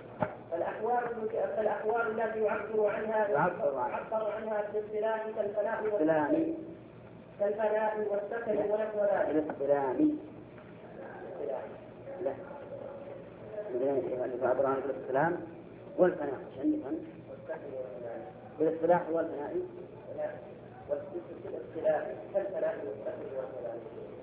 فالأحوال التي يعبر عنها بالاصطلاح كالفناء والسكن ونحو ذلك.
اللي تعبر عن الاصطلاح والفناء بالاصطلاح والفناء
والاصطلاح كالفناء والسكن ونحو ذلك.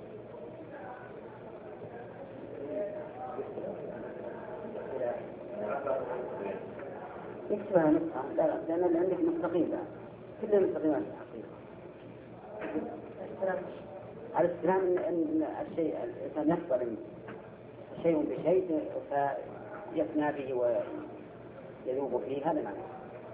يكتبها نسخة. لا لأن اللي عندك مستقيم لا كلها مستقيمات الحقيقة. على السلام أن الشيء الإنسان يقبل شيء بشيء فيفنى به ويذوب فيه، هذا معنى.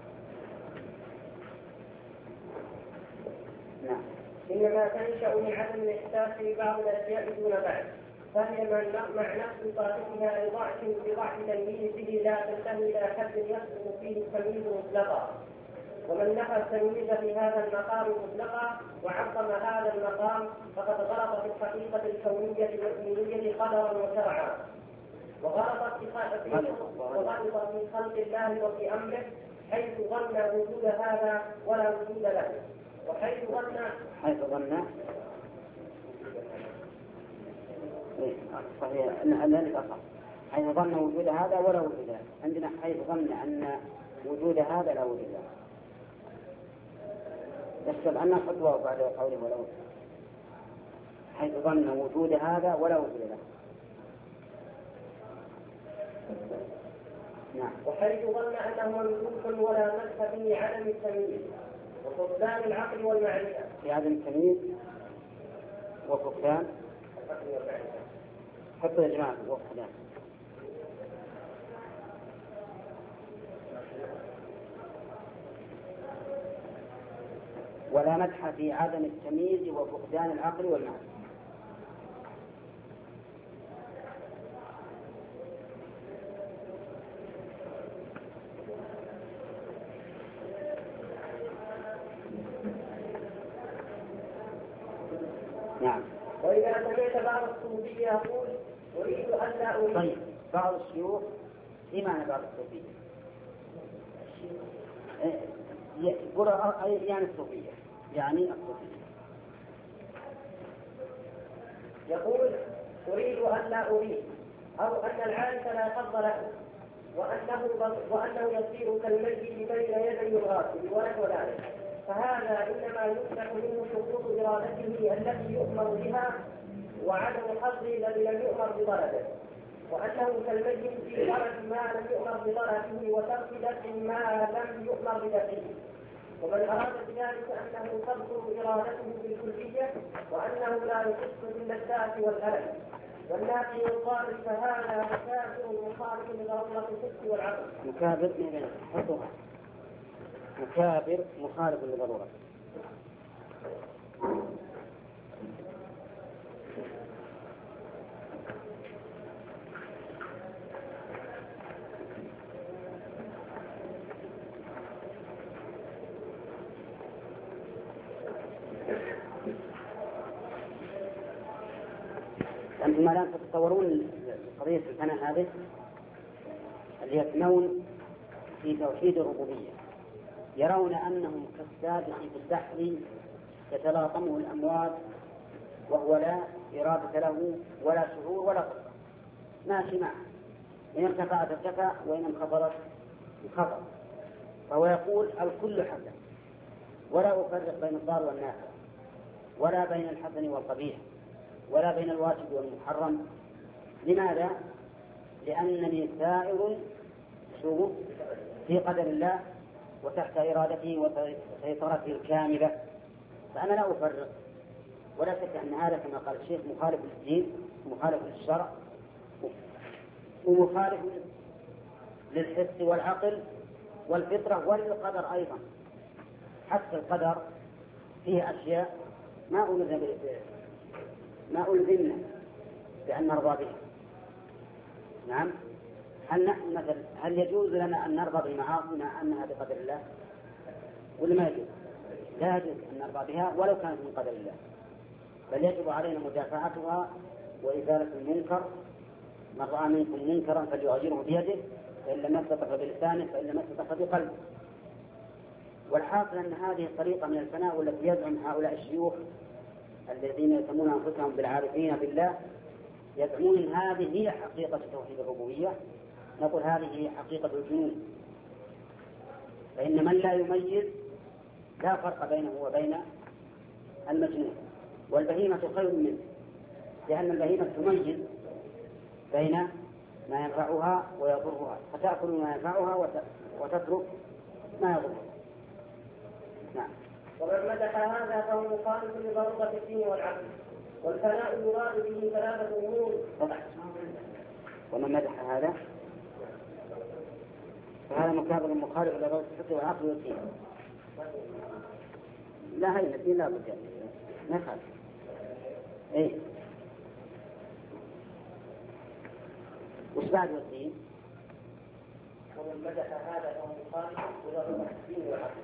نعم.
إنما تنشأ من عدم الإحساس ببعض الأشياء دون بعض، فهي مع نفس صاحبها بضعف تمييزه لا تنتهي إلى حد يصدق فيه التمييز مطلقا. ومن نفى التمييز في هذا المقام مطلقا وعظم هذا المقام فقد غلط في الحقيقة الكونية والإلهية قدرا وشرعا، وغلط في خلق الله وفي أمره، حيث ظن وجود هذا ولا وجود له، وحيث ظن
صحيح أن ذلك أصح. حيث ظن وجود هذا ولا وجود له. عندنا حيث ظن أن وجود هذا لا وجود له. يحسب أن خطوة بعد قوله ولا وجود. حيث ظن وجود هذا ولا وجود له. نعم.
وحيث ظن أنه مملوك ولا مدح به عدم التمييز وفقدان العقل والمعرفة.
في عدم التمييز وفقدان حتى يا جماعة وفقدان. ولا مدح في عدم التمييز وفقدان العقل والمعرفة. نعم.
وإذا سمعت بعض الصوفية يقول أريد أن لا أريد.
طيب بعض الشيوخ في معنى بعض الصوفية يقول يعني الصوفية
يقول أريد أن لا أريد، أو أن العارف لا حظ له، وأنه يصير كالمجد بين يدي الغاسل ونحو ذلك، فهذا إنما يفتح منه شروط إرادته التي يؤمر بها وعدم حظه الذي لم يؤمر بطلبه، وأنه كالمجد في طلب ما لم يؤمر بطلبه وترك دفع ما لم يؤمر بدفعه. ومن أراد بذلك أنه تبطل إرادته بالكلية وأنه لا يحس باللذات والألم والنافع والضار، فهذا مكابر مخالف لضرورة الحس والعقل.
مكابر مخالف لضرورة. أنتم الآن تتصورون قضية الفناء هذه اللي يفنون في توحيد الربوبية، يرون أنهم كالسابق في البحر يتلاطمه الأمواج وهو لا إرادة له ولا شعور ولا قدرة، ماشي معه، إن ارتفعت ارتفع وإن انخفضت انخفض. فهو يقول الكل حسن، ولا أفرق بين الضار والنافع، ولا بين الحسن والقبيح، ولا بين الواجب والمحرم. لماذا؟ لأنني سائر في قدر الله وتحت إرادته وسيطرته الكاملة، فأنا لا أفرق. ولا شك أن هذا كما قال الشيخ مخالف للدين، مخالف للشرع، ومخالف للحس والعقل والفطرة وللقدر أيضا. حتى القدر فيه أشياء ما ألزمنا بأن نرضى بها. نعم، هل يجوز لنا أن نرضى بمعاصينا أنها بقدر الله ولا ما يجوز؟ لا يجوز أن نرضى بها ولو كانت من قدر الله، بل يجب علينا مدافعتها وإزالة المنكر. من رأى منكم منكرا فليغيره بيده، فإن لم يستطع فبلسانه، فإن لم يستطع فبقلبه. والحاصل أن هذه الطريقة من الفناء والتي يزعم هؤلاء الشيوخ الذين يسمون أنفسهم بالعارفين بالله يزعمون أن هذه هي حقيقة توحيد الربوبية. نقول هذه هي حقيقة الجنون، فإن من لا يميز لا فرق بينه وبين المجنون. والبهيمة خير منه، لأن البهيمة تميز بين ما ينفعها ويضرها، فتأكل ما ينفعها وتترك ما يضرها. نعم.
ومن مدح هذا فهو مخالف لضرورة الدين والعقل، والفناء يراد به ثلاثة أمور.
ومن مدح هذا فهذا مخالف لضرورة الفقه والعقل والدين. لا، هي الدين لا بد ما يخالف. إيه، وش بعد والدين؟
ومن مدح هذا فهو مخالف لضرورة الدين والعقل.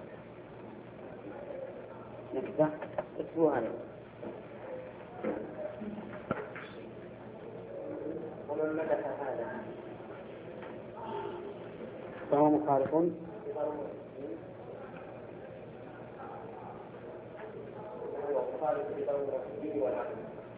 نكتة اكتبوها لي.
ومن مدح هذا
فهو مخالف
لضرورة الدين والعقل.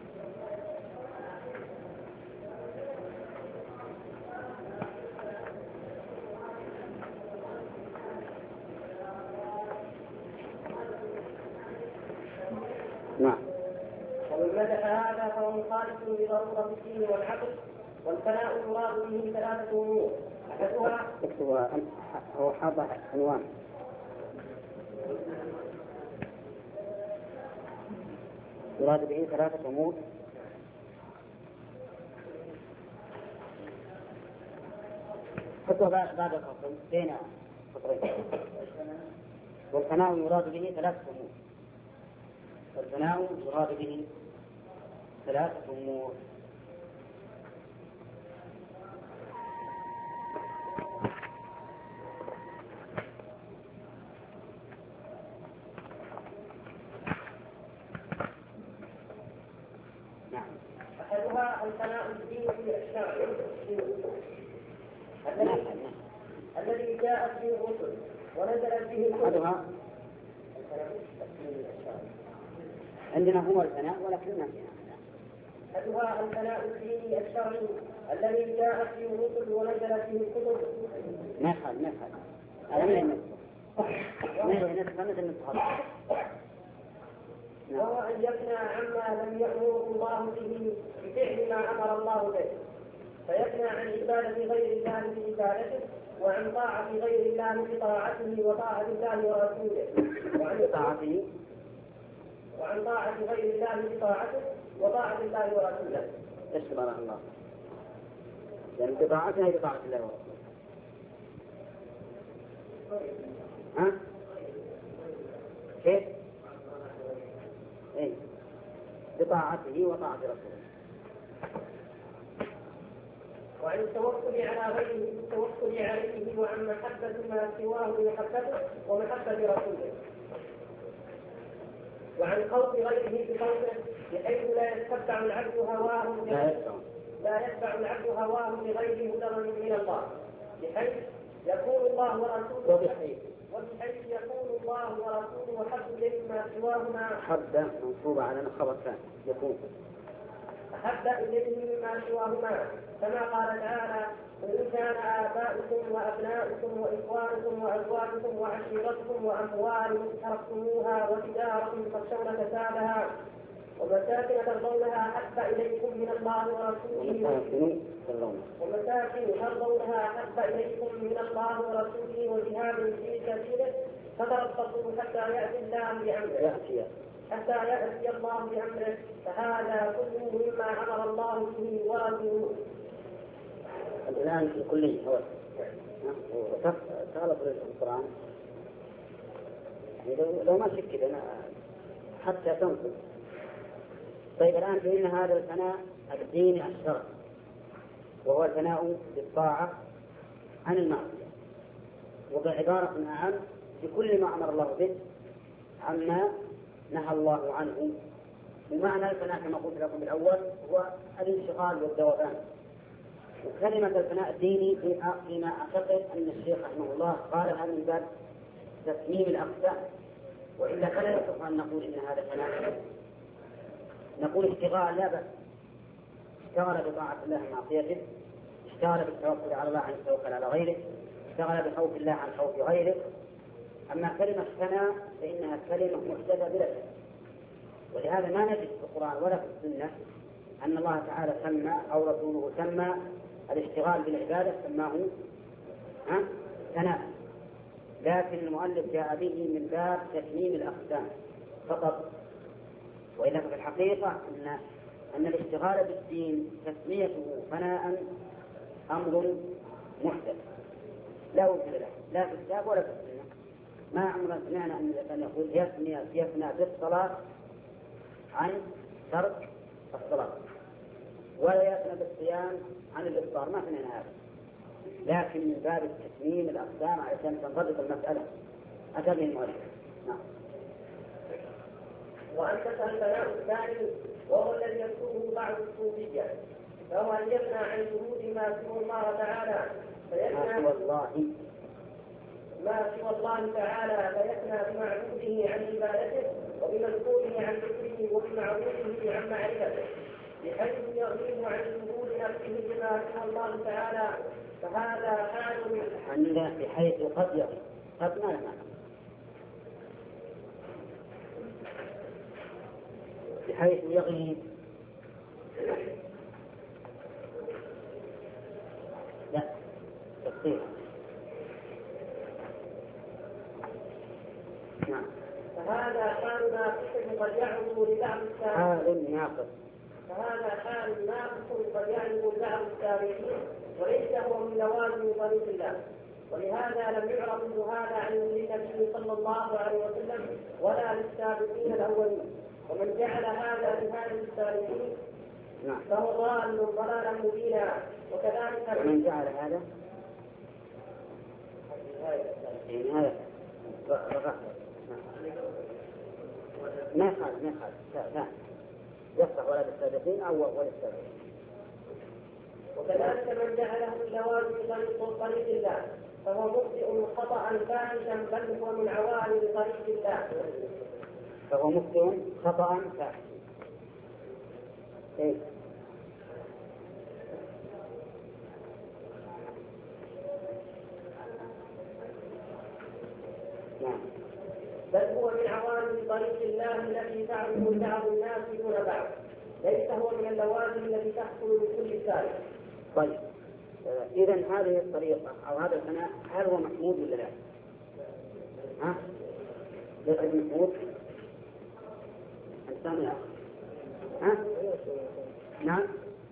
نعم.
ومن مدح هذا فهو مخالف لضرورة الدين والعقل، والفناء يراد به ثلاثة أمور. أحدها
اكتبها، هو حاضر عنوان. يراد به ثلاثة أمور. حطها بعد الفصل بين فصلين. والفناء يراد به ثلاثة أمور. والفناء يراد به ثلاثة أمور.
أحدها الفناء الديني الشرعي الذي جاءت به الرسل ونزلت به الكتب.
عندنا هو الفناء ولكننا
أحدها الفناء الديني الشرعي الذي جاءت به الرسل ونزلت به الكتب.
نفعل
وهو أن يقنع عما لم يأمره الله به بفعل ما أمر الله به، فيقنع عن عبادة غير الله بعبادته، وعن طاعة غير الله بطاعته وطاعة الله ورسوله، وعن طاعة غير الله بطاعته وطاعة الله ورسوله.
ايش بارك الله؟ يعني بطاعته هي بطاعة الله ورسوله. ها؟ كيف؟ إيه؟ بطاعته وطاعة رسوله.
وعن التوكل على غيره بالتوكل عليه، وعن محبة ما سواه بمحبته ومحبة رسوله، وعن خوف غيره بخوفه بحيث لا يتبع العبد هواه لغير هدى من الله، بحيث يكون الله ورسوله أحب إليه ما سواهما.
حب منصوبة على خبر ثاني يكون
أحب إليه مما سواهما، كما قال تعالى: وإن كان آباؤكم وأبناؤكم وإخوانكم وأزواجكم وعشيرتكم وأموال اقترفتموها وتجارة تخشون كسادها ومساكن ترضونها أحب إليكم من الله ورسوله وجهاد في سبيله فتربصوا حتى يأتي الله بأمره، فهذا كله مما أمر الله به ورسوله.
الآن في كلية هو وتغلط القرآن يعني لو ما شك كذا حتى تنقل. طيب الآن فإن هذا الفناء الديني الشرعي وهو الفناء بالطاعة عن المعصية، وبعبارة أعم بكل ما أمر الله به عما نهى الله عنه. بمعنى الفناء كما قلت لكم بالأول هو الانشغال والذوبان. وكلمة الفناء الديني فيما أعتقد أن الشيخ رحمه الله قالها من باب تسميم الأقسام، وإلا فلا يصح أن نقول إن هذا فناء. نقول اشتغال لا بأس، اشتغل بطاعة الله ومعصيته، اشتغل بالتوكل على الله عن التوكل على غيره، اشتغل بخوف الله عن خوف غيره. أما كلمة فناء فإنها كلمة محدثة بلا شك، ولهذا ما نجد في القرآن ولا في السنة أن الله تعالى سمى أو رسوله سمى الاشتغال بالعبادة سماه فناء، لكن المؤلف جاء به من باب تسميم الأقسام فقط. وإلا في الحقيقة أن الاشتغال بالدين تسميته فناء أمر محدث لا وجود له لا في الكتاب ولا في السنة. ما عمرنا سمعنا أن يقول يفنى بالصلاة عن ترك الصلاة، ولا يفنى بالصيام عن الإفطار، ما سمعنا هذا. لكن من باب تسميم الأقسام علشان تنضبط المسألة أتى به المؤلف. نعم.
وأنت الفناء الثاني وهو الذي يذكره بعض الصوفية، فهو أن يفنى عن شهود ما سوى الله تعالى فيفنى ما سوى الله تعالى فيفنى بمعبوده عن عبادته وبمذكوره عن ذكره وبمعبوده عن معرفته، بحيث يغيب عن شهود نفسه بما سوى الله تعالى. فهذا حال
بحيث قد يغيب، قد ما معنى بحيث يغيب لا تفصيل. نعم.
فهذا حال ناقص قد يعرض لبعض السابقين. فهذا حال ناقص قد يعرض لبعض السابقين وليس هو من لوازم طريق الله، ولهذا لم يعرض هذا عن النبي صلى الله عليه وسلم ولا للسابقين الأولين. ومن جعل هذا لهذه السابقين فهو ضال ضلالا مبينا. وكذلك
ومن جعل هذا يعني هذا ما يخالف لا يصلح ولا بالسابقين أو وللسابقين.
وكذلك من جعله اللوازم طريق الله فهو مخطئ خطأ فاحشا بل هو من عوالم طريق الله.
فهو مخطئ خطأ فاحشا. إيه؟ نعم.
بل هو من عوالم طريق الله التي تعرف بعض الناس دون بعض، ليس هو من اللوازم التي تحصل لكل سالك.
طيب إذا هذه الطريقة أو هذا الفناء هل هو محمود ولا لا؟ ليس محمود؟ الثانية نعم.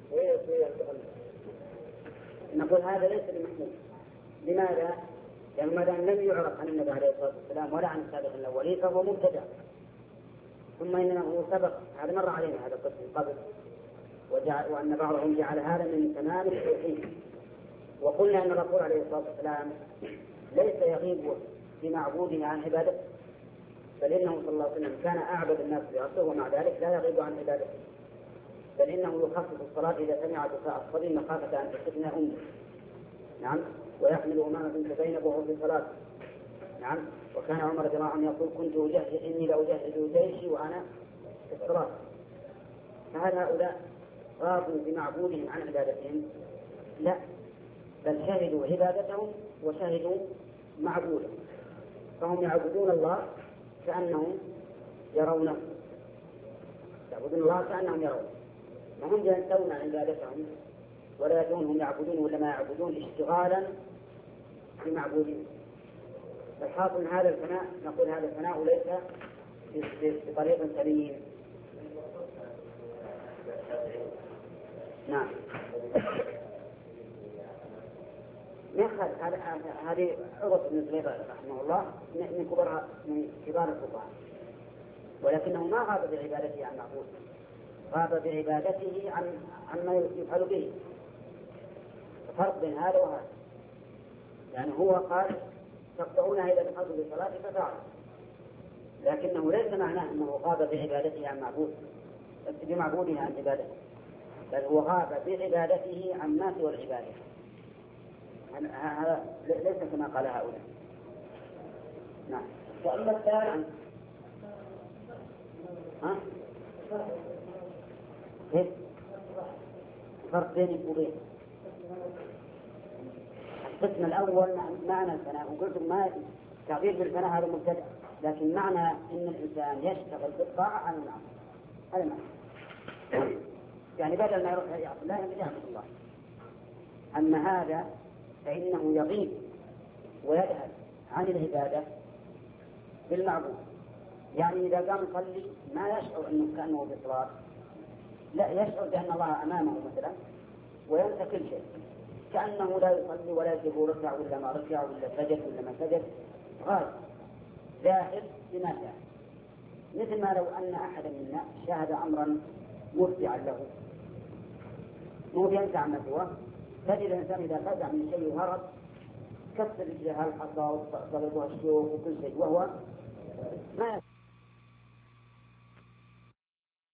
نقول هذا ليس بمحمود. لماذا؟ لأنه ما دام لم يعرف عن النبي عليه الصلاة والسلام ولا عن السابق الأولين فهو مبتدع. ثم إنه سبق هذا مر علينا هذا القسم قبل، وأن بعضهم جعل هذا من تمام التوحيد. وقلنا أن الرسول عليه الصلاة والسلام ليس يغيب بمعبوده عن عبادته، بل إنه صلى الله عليه وسلم كان أعبد الناس برسوله ومع ذلك لا يغيب عن عبادته، بل إنه يخفف الصلاة إذا سمع بكاء الصبي مخافة أن تفتن أمه. نعم. ويحمل أمامة بنت زينب وهو في الصلاة. نعم. وكان عمر رضي الله عنه يقول كنت إني لأجهز جيشي وأنا في الصلاة. فهل هؤلاء غابوا بمعبودهم عن عبادتهم؟ لا، بل شهدوا عبادتهم وشهدوا معبودهم، فهم يعبدون الله كأنهم يرونه، يعبدون الله كأنهم يرونه، وهم ينسون عبادتهم ولا يدونهم يعبدون ولا ما يعبدون اشتغالا بمعبودين. فالحاصل هذا الفناء نقول هذا الفناء ليس بطريق سليم. نعم. هذه عروة بن الزبير رحمه الله من كبار الفقهاء، ولكنه ما غاب بعبادته عن معبود، غاب بعبادته عما يفعل به. فرق بين هذا وهذا، يعني هو قال تقطعونها إذا دخلتم بالصلاة ففعل، لكنه ليس معناه أنه غاب بعبادته عن معبود بمعبوده عن عبادته، بل هو غاب بعبادته عن ما سوى العبادة. هذا ليس كما قال هؤلاء. نعم.
وأما الثاني
الفرق بينك وبين القسم الأول معنى الفناء، وقلت ما تعبير بالفناء هذا مبتدأ، لكن معنى أن الإنسان يشتغل بالطاعة عن المعصية، هذا معنى. يعني بدل ما يروح يعصي الله يعصي الله. أما هذا فإنه يغيب ويذهب عن العبادة بالمعبود، يعني إذا قام يصلي ما يشعر أنه كأنه بالصلاة، لا، يشعر بأن الله أمامه مثلا وينسى كل شيء، كأنه لا يصلي ولا يجب ركع ولا ما ركع ولا سجد ولا ما سجد، غايب ذاهب بما شاء. مثل ما لو أن أحدا منا شاهد أمرا مفزعا له مو بينسى عما سواه، تجد الإنسان إذا فزع من شيء وهرب كسر رجلها الحصى وضربها الشوك وكل شيء، وهو ما